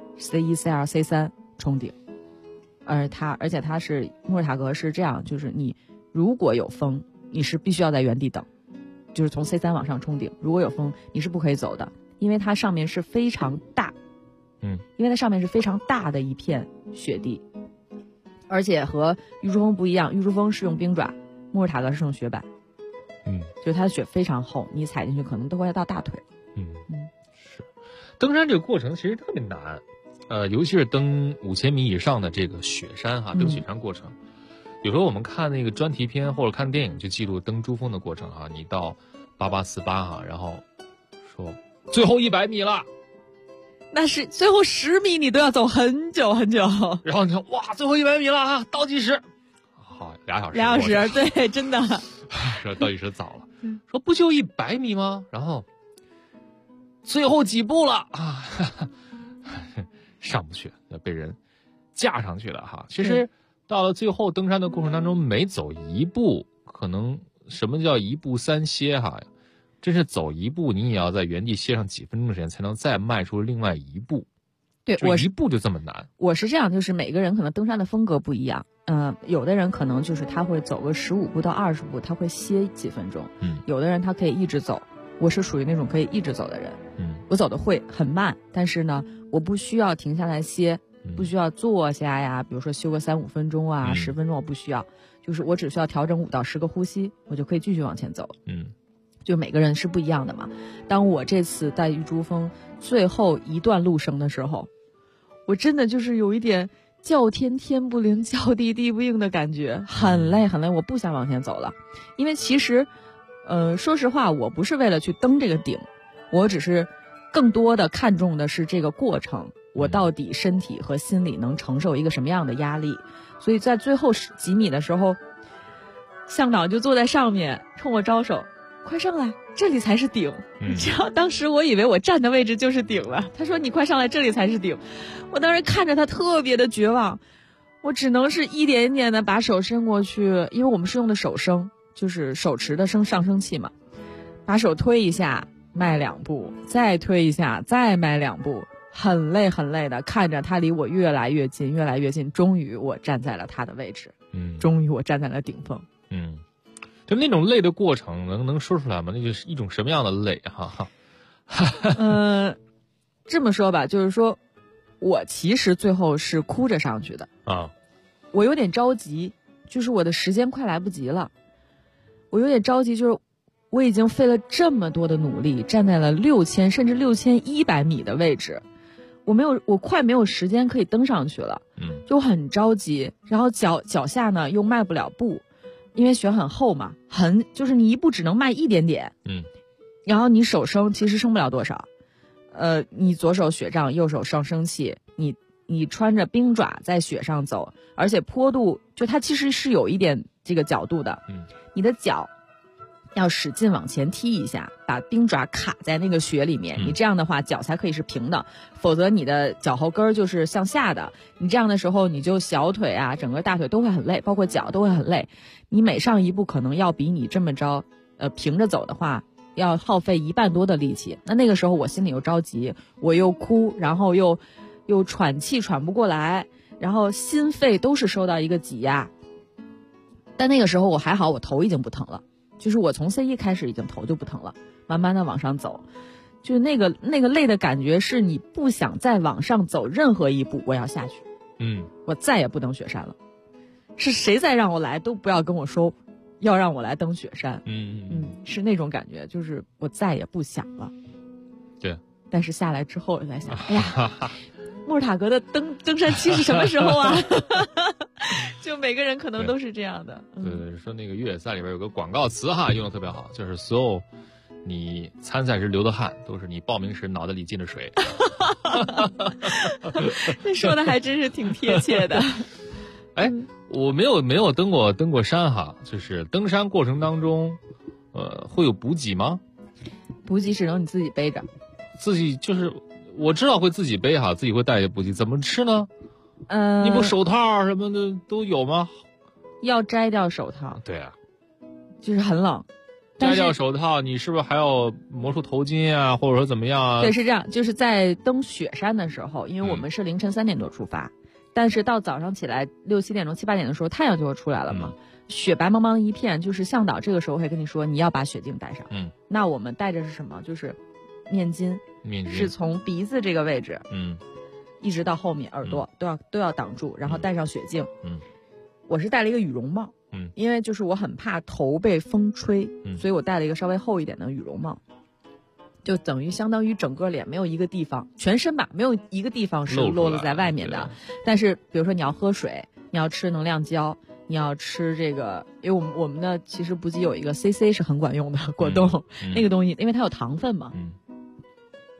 C1、C2、C3 冲顶，而且它是慕士塔格是这样，就是你如果有风，你是必须要在原地等，就是从 C3 往上冲顶，如果有风你是不可以走的，因为它上面是非常大，因为它上面是非常大的一片雪地，而且和玉珠峰不一样，玉珠峰是用冰爪，慕士塔格是用雪板，就是它的雪非常厚，你踩进去可能都会到大腿。 是。登山这个过程其实特别难，尤其是登5000米以上的这个雪山登雪山过程。有时候我们看那个专题片或者看电影，就记录登珠峰的过程你到8848然后说最后100米了， 那是最后10米你都要走很久很久。 然后你看，哇，最后100米了啊，倒计时，好，2小时， 对，真的。 说倒计时早了，说不就100米吗？然后最后几步了啊，上不去，要被人架上去了哈。其实到了最后登山的过程当中，每走一步，可能什么叫1步3歇哈？真是走一步，你也要在原地歇上几分钟的时间，才能再迈出另外一步。 对， 一步就这么难。 我是这样，就是每个人可能登山的风格不一样。有的人可能就是他会走个15步到20步，他会歇几分钟。有的人他可以一直走，我是属于那种可以一直走的人。我走的会很慢，但是呢，我不需要停下来歇，不需要坐下呀，比如说休个3-5分钟啊，10分钟我不需要，就是我只需要调整5到10个呼吸，我就可以继续往前走。就每个人是不一样的嘛。当我这次在玉珠峰最后一段路程的时候，我真的就是有一点叫天天不灵，叫地地不应的感觉，很累很累，我不想往前走了。因为其实说实话，我不是为了去登这个顶，我只是更多的看重的是这个过程，我到底身体和心理能承受一个什么样的压力。所以在最后几米的时候，向导就坐在上面冲我招手，快上来，这里才是顶。当时我以为我站的位置就是顶了，他说你快上来，这里才是顶。我当时看着他特别的绝望，我只能是一点点的把手伸过去，因为我们是用的手升，就是手持的上升器嘛，把手推一下迈2步，再推一下再迈2步，很累很累的看着他离我越来越近越来越近，终于我站在了他的位置，终于我站在了顶峰。 就那种累的过程能说出来吗？那就是一种什么样的累哈？ 这么说吧，就是说我其实最后是哭着上去的啊，我有点着急，就是我的时间快来不及了，我有点着急，就是我已经费了这么多的努力，站在了6000甚至6100米的位置，我快没有时间可以登上去了，就很着急，然后脚下呢又迈不了步。因为雪很厚嘛，就是你一步只能迈一点点，然后你手升其实升不了多少，你左手雪杖，右手上升器，你穿着冰爪在雪上走，而且坡度就它其实是有一点这个角度的，你的脚要使劲往前踢一下，把冰爪卡在那个雪里面，你这样的话脚才可以是平的，否则你的脚后跟就是向下的，你这样的时候你就小腿啊整个大腿都会很累，包括脚都会很累，你每上一步可能要比你这么着平着走的话要耗费1半多的力气。那个时候我心里又着急，我又哭，然后又喘气喘不过来，然后心肺都是受到一个挤压。但那个时候我还好，我头已经不疼了，就是我从 C1 开始已经头就不疼了，慢慢的往上走，就那个累的感觉是你不想再往上走任何一步，我要下去，我再也不登雪山了，是谁再让我来都不要跟我说要让我来登雪山，是那种感觉，就是我再也不想了。 对， 但是下来之后我在想，哎呀，穆尔塔格的登山期是什么时候啊？就每个人可能都是这样的。 对，说那个越野赛里边有个广告词哈，用的特别好，就是所有你参赛时流的汗，都是你报名时脑袋里进的水。 这说的还真是挺贴切的。 哎，我没有登过山哈，就是登山过程当中，会有补给吗？ 补给只能你自己背着。 自己就是我知道会自己背哈，自己会带一些补给，怎么吃呢？你不手套什么的都有吗？ 要摘掉手套。 对啊， 就是很冷。 摘掉手套，你是不是还要磨出头巾啊，或者说怎么样啊？ 对，是这样，就是在登雪山的时候，因为我们是凌晨3点多出发，但是到早上起来6、7点钟、7、8点的时候，太阳就会出来了嘛，雪白茫茫一片，就是向导这个时候会跟你说你要把雪镜带上。那我们带着是什么？就是面巾是从鼻子这个位置，一直到后面耳朵都要挡住，然后戴上雪镜。我是戴了一个羽绒帽，因为就是我很怕头被风吹，所以我戴了一个稍微厚一点的羽绒帽，就等于相当于整个脸没有一个地方，全身吧没有一个地方是裸露在外面的。但是比如说你要喝水，你要吃能量胶，你要吃这个，因为我们的其实补给有一个 CC 是很管用的果冻，那个东西因为它有糖分嘛。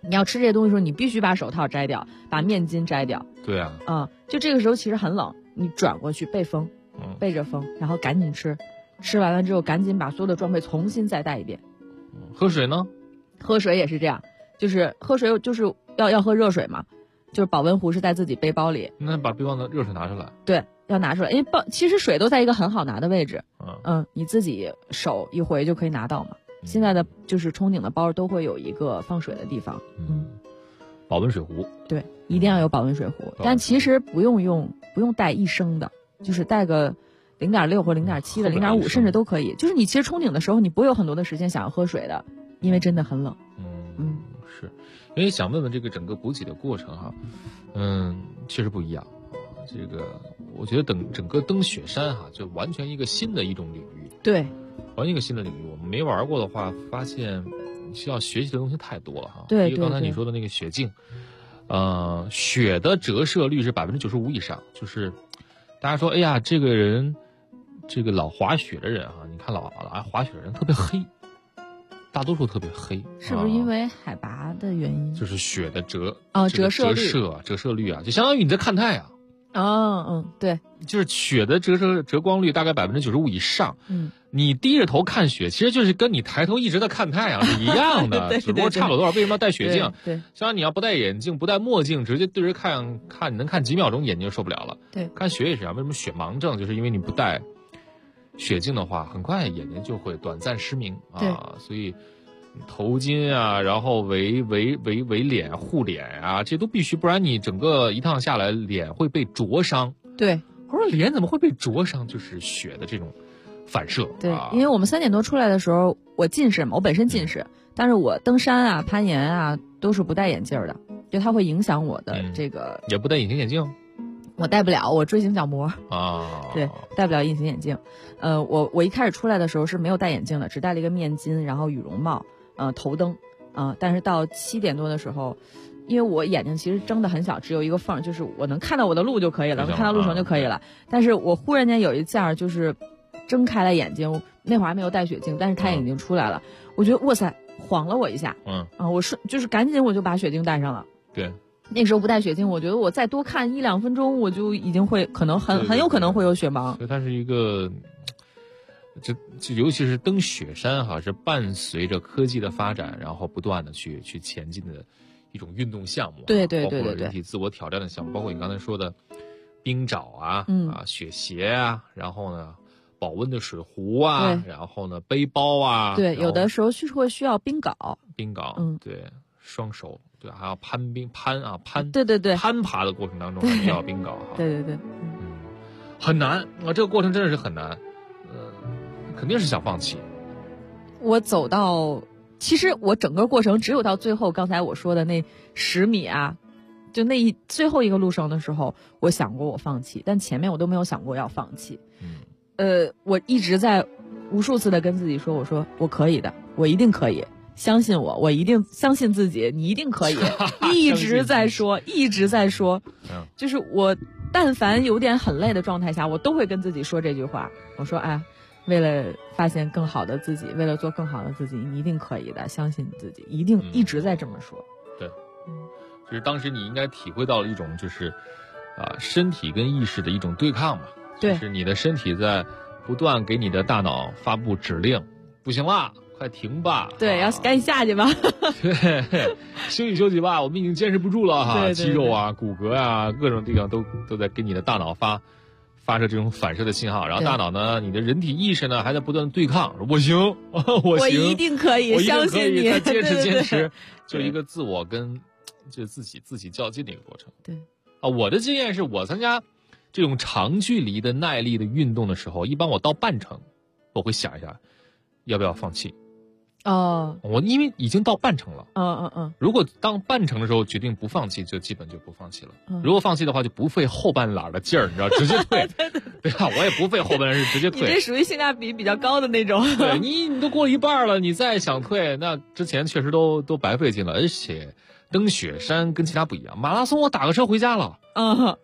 你要吃这些东西的时候，你必须把手套摘掉，把面巾摘掉。 对啊， 就这个时候其实很冷，你转过去背风，背着风，然后赶紧吃，吃完了之后赶紧把所有的装备重新再带一遍。 喝水呢？ 喝水也是这样，就是喝水就是要喝热水嘛，就是保温壶是在自己背包里。 那把背包的热水拿出来。 对，要拿出来，因为其实水都在一个很好拿的位置。你自己手一回就可以拿到嘛。现在的就是冲顶的包都会有一个放水的地方。 保温水壶。 对，一定要有保温水壶，但其实不用带1升的，就是带个0.6或0.7的0.5甚至都可以。就是你其实冲顶的时候，你不会有很多的时间想要喝水的，因为真的很冷。 是，因为想问问这个整个补给的过程哈，确实不一样。这个我觉得整个登雪山哈，就完全一个新的一种领域。 对， 完全一个新的领域。我们没玩过的话，发现需要学习的东西太多了哈。 对， 因为刚才你说的那个雪镜，雪的折射率是95%以上，就是大家说，哎呀，这个人，这个老滑雪的人哈，你看老爱滑雪的人特别黑，大多数特别黑， 是不是因为海拔的原因？ 就是雪的折射率啊，就相当于你在看太阳。 对， 就是雪的折光率大概95%以上。你低着头看雪，其实就是跟你抬头一直在看太阳是一样的， 对， 只不过差了多少。为什么要戴雪镜？ 对， 相当于你要不戴眼镜、不戴墨镜，直接对着看，你能看几秒钟，眼睛就受不了了。 对， 看雪也是啊。为什么雪盲症？就是因为你不戴雪镜的话，很快眼睛就会短暂失明啊。所以头巾啊，然后围脸、护脸啊，这都必须，不然你整个一趟下来脸会被灼伤。 对， 我说脸怎么会被灼伤？就是雪的这种反射。 对，因为我们3点多出来的时候，我近视嘛，我本身近视，但是我登山啊、攀岩啊都是不戴眼镜的，就它会影响我的这个。 也不戴隐形眼镜。 我戴不了，我锥形角膜对，戴不了隐形眼镜。我一开始出来的时候是没有戴眼镜的，只戴了一个面巾，然后羽绒帽，头灯，但是到7点多的时候，因为我眼睛其实睁得很小，只有一个缝，就是我能看到我的路就可以了，能看到路程就可以了。但是我忽然间有一下就是睁开了眼睛，那会儿还没有戴雪镜，但是太阳已经出来了，我觉得哇塞，晃了我一下，我就是赶紧我就把雪镜戴上了。 对。 那个时候不戴雪镜，我觉得我再多看1-2分钟，我就已经会可能很有可能会有雪盲。 所以它是一个，就尤其是登雪山哈，是伴随着科技的发展，然后不断的去前进的一种运动项目。 对， 包括人体自我挑战的项目，包括你刚才说的冰爪啊，雪鞋啊，然后呢保温的水壶啊，然后呢背包啊。 对，有的时候会需要冰镐。 对，双手。对，还要攀。 对， 攀爬的过程当中还需要冰镐。 对， 很难这个过程真的是很难，肯定是想放弃。 我走到，其实我整个过程只有到最后，刚才我说的那10米啊，就那最后一个路程的时候，我想过我放弃，但前面我都没有想过要放弃。我一直在无数次的跟自己说，我说我可以的，我一定可以。相信我，我一定相信自己，你一定可以。一直在说，就是我但凡有点很累的状态下，我都会跟自己说这句话。我说，哎，为了发现更好的自己，为了做更好的自己，你一定可以的，相信你自己，一定一直在这么说。 对，就是当时你应该体会到了一种就是身体跟意识的一种对抗嘛。 对， 就是你的身体在不断给你的大脑发布指令，不行啦，快停吧！ 对，要赶紧下去吧。 对，休息休息吧，我们已经坚持不住了哈。 对， 肌肉啊、骨骼啊，各种地方都在给你的大脑发射这种反射的信号，然后大脑呢，你的人体意识呢还在不断对抗，我行， 我一定可以，相信你， 再坚持，就一个自我跟就自己较劲的一个过程。 对我的经验是我参加这种长距离的耐力的运动的时候，一般我到半程，我会想一下要不要放弃。我因为已经到半程了。如果当半程的时候决定不放弃，就基本就不放弃了。如果放弃的话，就不费后半拉的劲儿，你知道，直接退。对吧？我也不费后半拉，是直接退。 你这属于性价比比较高的那种。 对，你都过一半了，你再想退，那之前确实都白费劲了。而且登雪山跟其他不一样，马拉松我打个车回家了。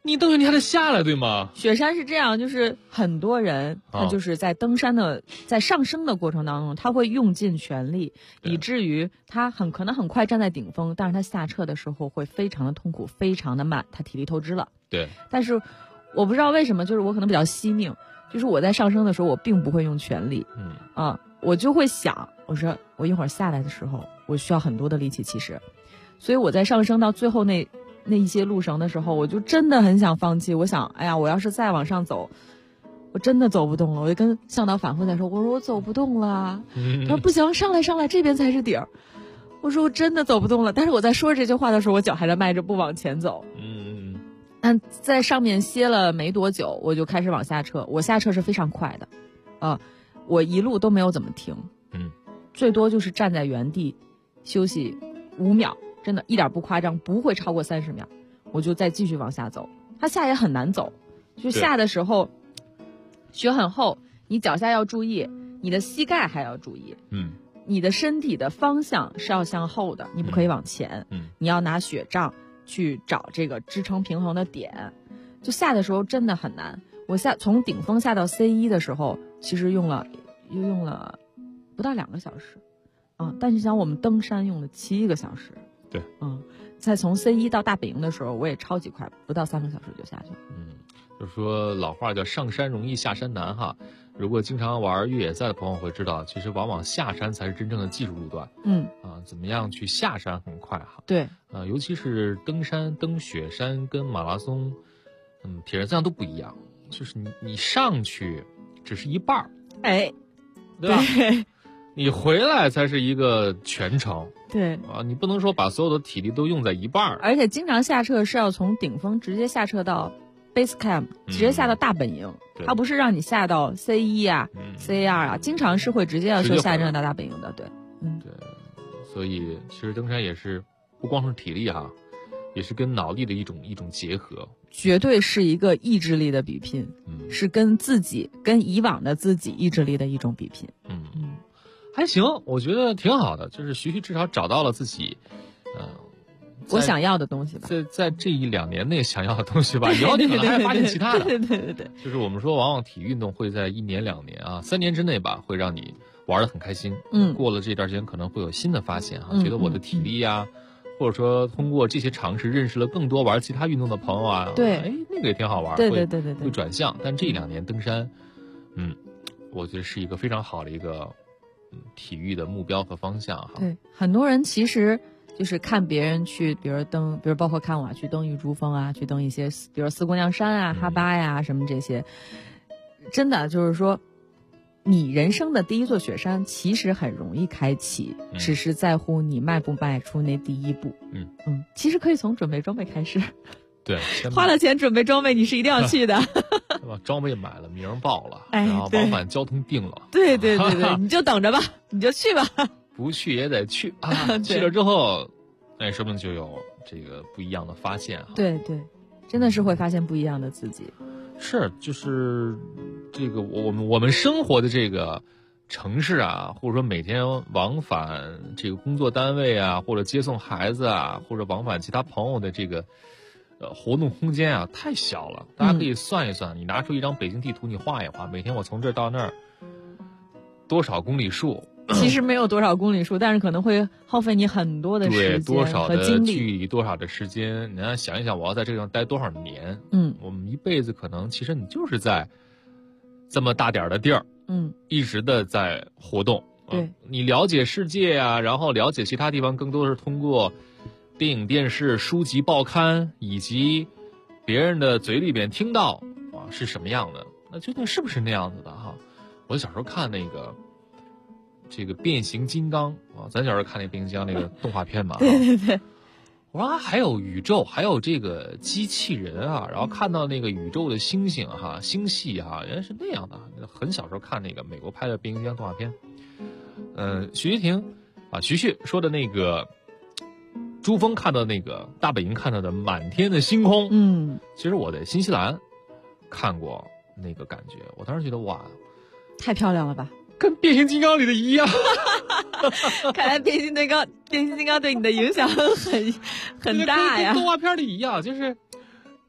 你登雪你还得下来，对吗？ 雪山是这样，就是很多人他就是在登山的在上升的过程当中，他会用尽全力，以至于他可能很快站在顶峰，但是他下撤的时候会非常的痛苦，非常的慢，他体力透支了。 对。 但是我不知道为什么，就是我可能比较惜命，就是我在上升的时候我并不会用全力。我就会想，我说我一会儿下来的时候我需要很多的力气，其实所以我在上升到最后那一些路绳的时候，我就真的很想放弃。我想，哎呀，我要是再往上走，我真的走不动了。我就跟向导反复在说，我说我走不动了。他说不行，上来，这边才是底儿。我说我真的走不动了。但是我在说这句话的时候，我脚还在迈着步往前走。但在上面歇了没多久，我就开始往下撤。我下撤是非常快的，我一路都没有怎么停，最多就是站在原地休息5秒。真的一点不夸张，不会超过30秒，我就再继续往下走。它下也很难走，就下的时候雪很厚，你脚下要注意，你的膝盖还要注意，你的身体的方向是要向后的，你不可以往前，你要拿雪杖去找这个支撑平衡的点。就下的时候真的很难，我从顶峰下到 C1 的时候，其实用了不到2个小时，但是像我们登山用了7个小时。 对， 再从 C1 到大本营的时候，我也超级快，不到3个小时就下去了。 就是说老话叫上山容易下山难哈。如果经常玩越野赛的朋友会知道，其实往往下山才是真正的技术路段。怎么样去下山很快哈。 对， 尤其是登山、登雪山跟马拉松，铁人三项都不一样，就是你上去只是一半儿，对吧？你回来才是一个全程。 对你不能说把所有的体力都用在一半儿。 而且经常下撤是要从顶峰直接下撤到 base camp，直接下到大本营，它不是让你下到 C1 啊、C2 啊，经常是会直接要求下撤到大本营的。对， 对，所以其实登山也是不光是体力哈，也是跟脑力的一种结合， 绝对是一个意志力的比拼，是跟以往的自己意志力的一种比拼。 还行，我觉得挺好的，就是徐至少找到了自己， 我想要的东西吧。 在这1-2年内想要的东西吧，以后你可能还发现其他的。 对。 就是我们说，往往体育运动会在1年2年3年之内吧，会让你玩得很开心。过了这段时间可能会有新的发现觉得我的体力呀，或者说通过这些尝试认识了更多玩其他运动的朋友啊。 对， 那个也挺好玩。 对， 会转向。但这1-2年登山，我觉得是一个非常好的一个。体育的目标和方向哈。 对，很多人其实就是看别人去，比如包括看我去登玉珠峰啊，去登一些比如四姑娘山啊、哈巴呀什么这些，真的就是说，你人生的第一座雪山其实很容易开启，只是在乎你迈不迈出那第一步。其实可以从准备装备开始。 对， 花了钱准备装备，你是一定要去的。 装备买了，名报了，然后往返交通定了。 对，你就等着吧，你就去吧。 不去也得去啊！去了之后，说不定就有这个不一样的发现哈。 对，真的是会发现不一样的自己。 是，就是这个我们生活的这个城市啊，或者说每天往返这个工作单位啊，或者接送孩子啊，或者往返其他朋友的这个。活动空间啊太小了，大家可以算一算，你拿出一张北京地图，你画一画，每天我从这儿到那儿多少公里数？ 其实没有多少公里数，但是可能会耗费你很多的时间和精力。 对，多少的距离，多少的时间，你要想一想，我要在这个地方待多少年？我们一辈子可能其实你就是在这么大点儿的地儿，一直的在活动。 对， 你了解世界啊，然后了解其他地方，更多是通过。电影、电视、书籍、报刊以及别人的嘴里边听到是什么样的？那究竟是不是那样子的哈？我小时候看这个变形金刚咱小时候看那变形金刚那个动画片嘛。 对。 我说还有宇宙，还有这个机器人啊，然后看到那个宇宙的星星星系原来是那样的。很小时候看那个美国拍的变形金刚动画片。徐徐说的那个。珠峰看到那个大本营看到的满天的星空，其实我在新西兰看过那个感觉，我当时觉得哇， 太漂亮了吧， 跟变形金刚里的一样。 看来变形金刚对你的影响很大呀， 跟动画片里一样，就是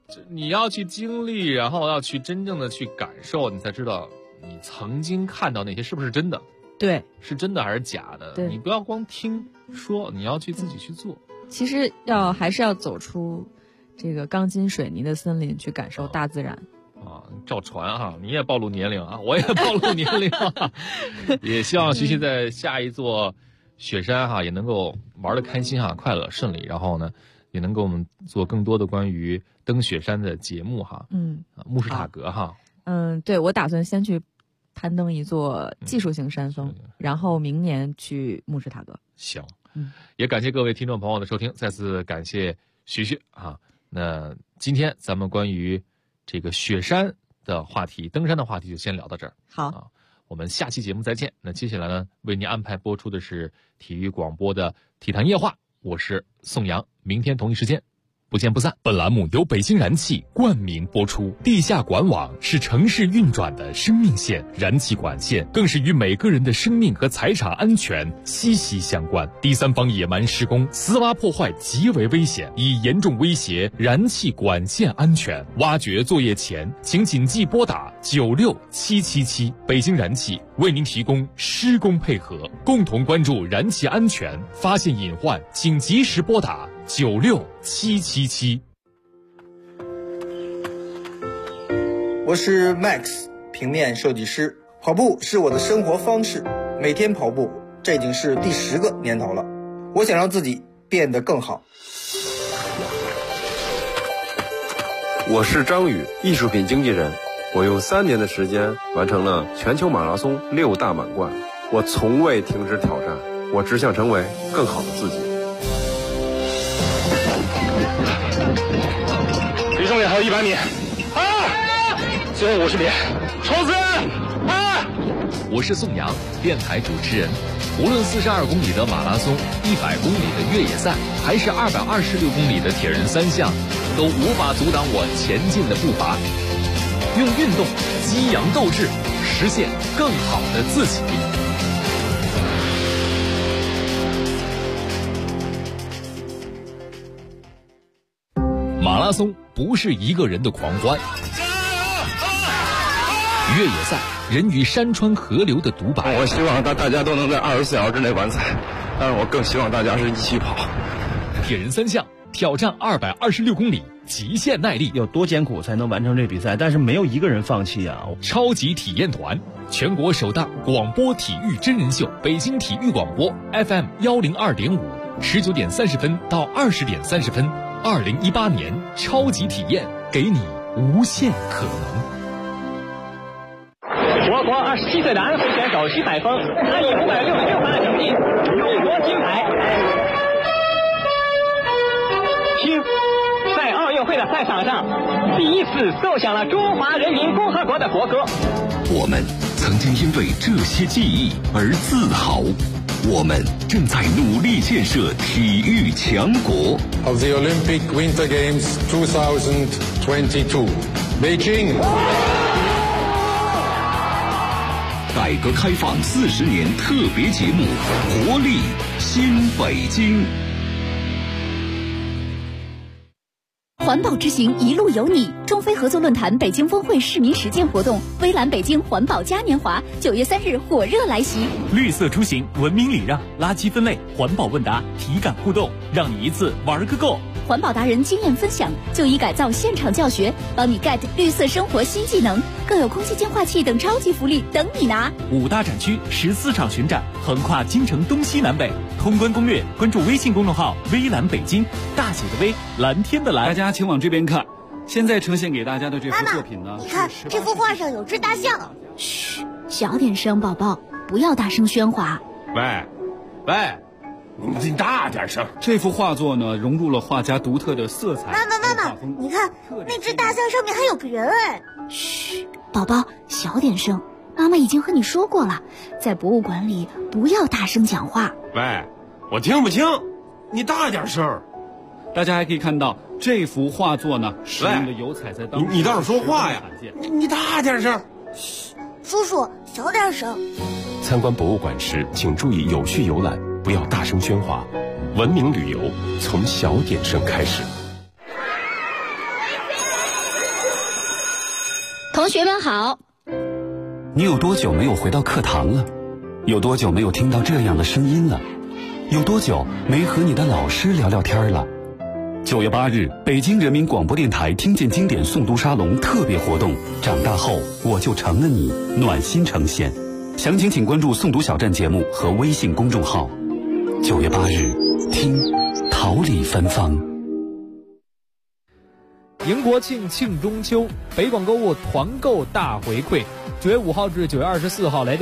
你要去经历，然后要去真正的去感受，你才知道你曾经看到那些是不是真的。 对， 是真的还是假的？ 对， 你不要光听说，你要去自己去做。 其实还是要走出这个钢筋水泥的森林，去感受大自然。 赵传哈，你也暴露年龄啊，我也暴露年龄啊。也希望徐徐在下一座雪山哈，也能够玩得开心哈，快乐顺利。然后呢，也能够我们做更多的关于登雪山的节目哈。慕士塔格哈。 对，我打算先去攀登一座技术型山峰，然后明年去慕士塔格。 行，也感谢各位听众朋友的收听，再次感谢徐徐啊。那今天咱们关于这个雪山的话题、登山的话题就先聊到这儿。 好， 我们下期节目再见。那接下来呢，为您安排播出的是体育广播的体坛夜话，我是宋阳，明天同一时间不见不散。 本栏目由北京燃气冠名播出。地下管网是城市运转的生命线，燃气管线更是与每个人的生命和财产安全息息相关。第三方野蛮施工、私挖破坏极为危险，已严重威胁燃气管线安全。挖掘作业前，请谨记拨打96777。北京燃气为您提供施工配合，共同关注燃气安全，发现隐患请及时拨打96777。 我是 Max， 平面设计师。跑步是我的生活方式，每天跑步，这已经是第10个年头了。我想让自己变得更好。 我是张宇，艺术品经纪人。我用3年的时间完成了全球马拉松6大满贯。我从未停止挑战，我只想成为更好的自己。 离终点还有100米，最后50米，冲刺！ 我是宋阳，电台主持人。无论42公里的马拉松、100公里的越野赛，还是226公里的铁人3项，都无法阻挡我前进的步伐。用运动激扬斗志，实现更好的自己。马拉松不是一个人的狂欢，越野赛人与山川河流的独白。 我希望大家都能在24小时之内完赛，但是我更希望大家是一起跑。 铁人3项挑战226公里，极限耐力， 有多艰苦才能完成这比赛？但是没有一个人放弃啊！ 超级体验团，全国首档广播体育真人秀，北京体育广播 FM 102.5，19点30分到20点30分，2018年超级体验，给你无限可能。 我国27岁的安徽选手徐海峰，他以566分的成绩荣获金牌。听，在奥运会的赛场上，第一次奏响了中华人民共和国的国歌。 我们曾经因为这些记忆而自豪，我们正在努力建设体育强国。 Of the Olympic Winter Games 2022, Beijing。 改革开放40年特别节目，活力新北京。 环保之行一路有你，中非合作论坛北京峰会市民实践活动，微蓝北京环保嘉年华9月3日火热来袭。 绿色出行，文明礼让，垃圾分类，环保问答，体感互动，让你一次玩个够。 环保达人经验分享，就医改造现场教学，帮你 get 绿色生活新技能，更有空气净化器等超级福利等你拿。 5大展区14场巡展，横跨京城东西南北。通关攻略，关注微信公众号微蓝北京，大写的微，蓝天的蓝。 大家请往这边看，现在呈现给大家的这幅作品呢， 你看这幅画上有只大象。 嘘，小点声，宝宝，不要大声喧哗。 喂，你大点声。这幅画作呢，融入了画家独特的色彩。 妈妈，你看那只大象上面还有个人哎。 嘘，宝宝，小点声。妈妈已经和你说过了，在博物馆里不要大声讲话。 喂，我听不清，你大点声。大家还可以看到这幅画作呢，使用的油彩在当中，你倒是说话呀！你大点声。 嘘，叔叔，小点声。 参观博物馆时，请注意有序游览，不要大声喧哗。文明旅游从小点声开始。 同学们好。 你有多久没有回到课堂了？有多久没有听到这样的声音了？有多久没和你的老师聊聊天了？9月8日，北京人民广播电台听见经典诵读沙龙特别活动，长大后我就成了你，暖心呈现。详情请关注诵读小站节目和微信公众号。9月8日，听桃李芬芳。 迎国庆庆中秋，北广购物团购大回馈，9月5号至9月24号来电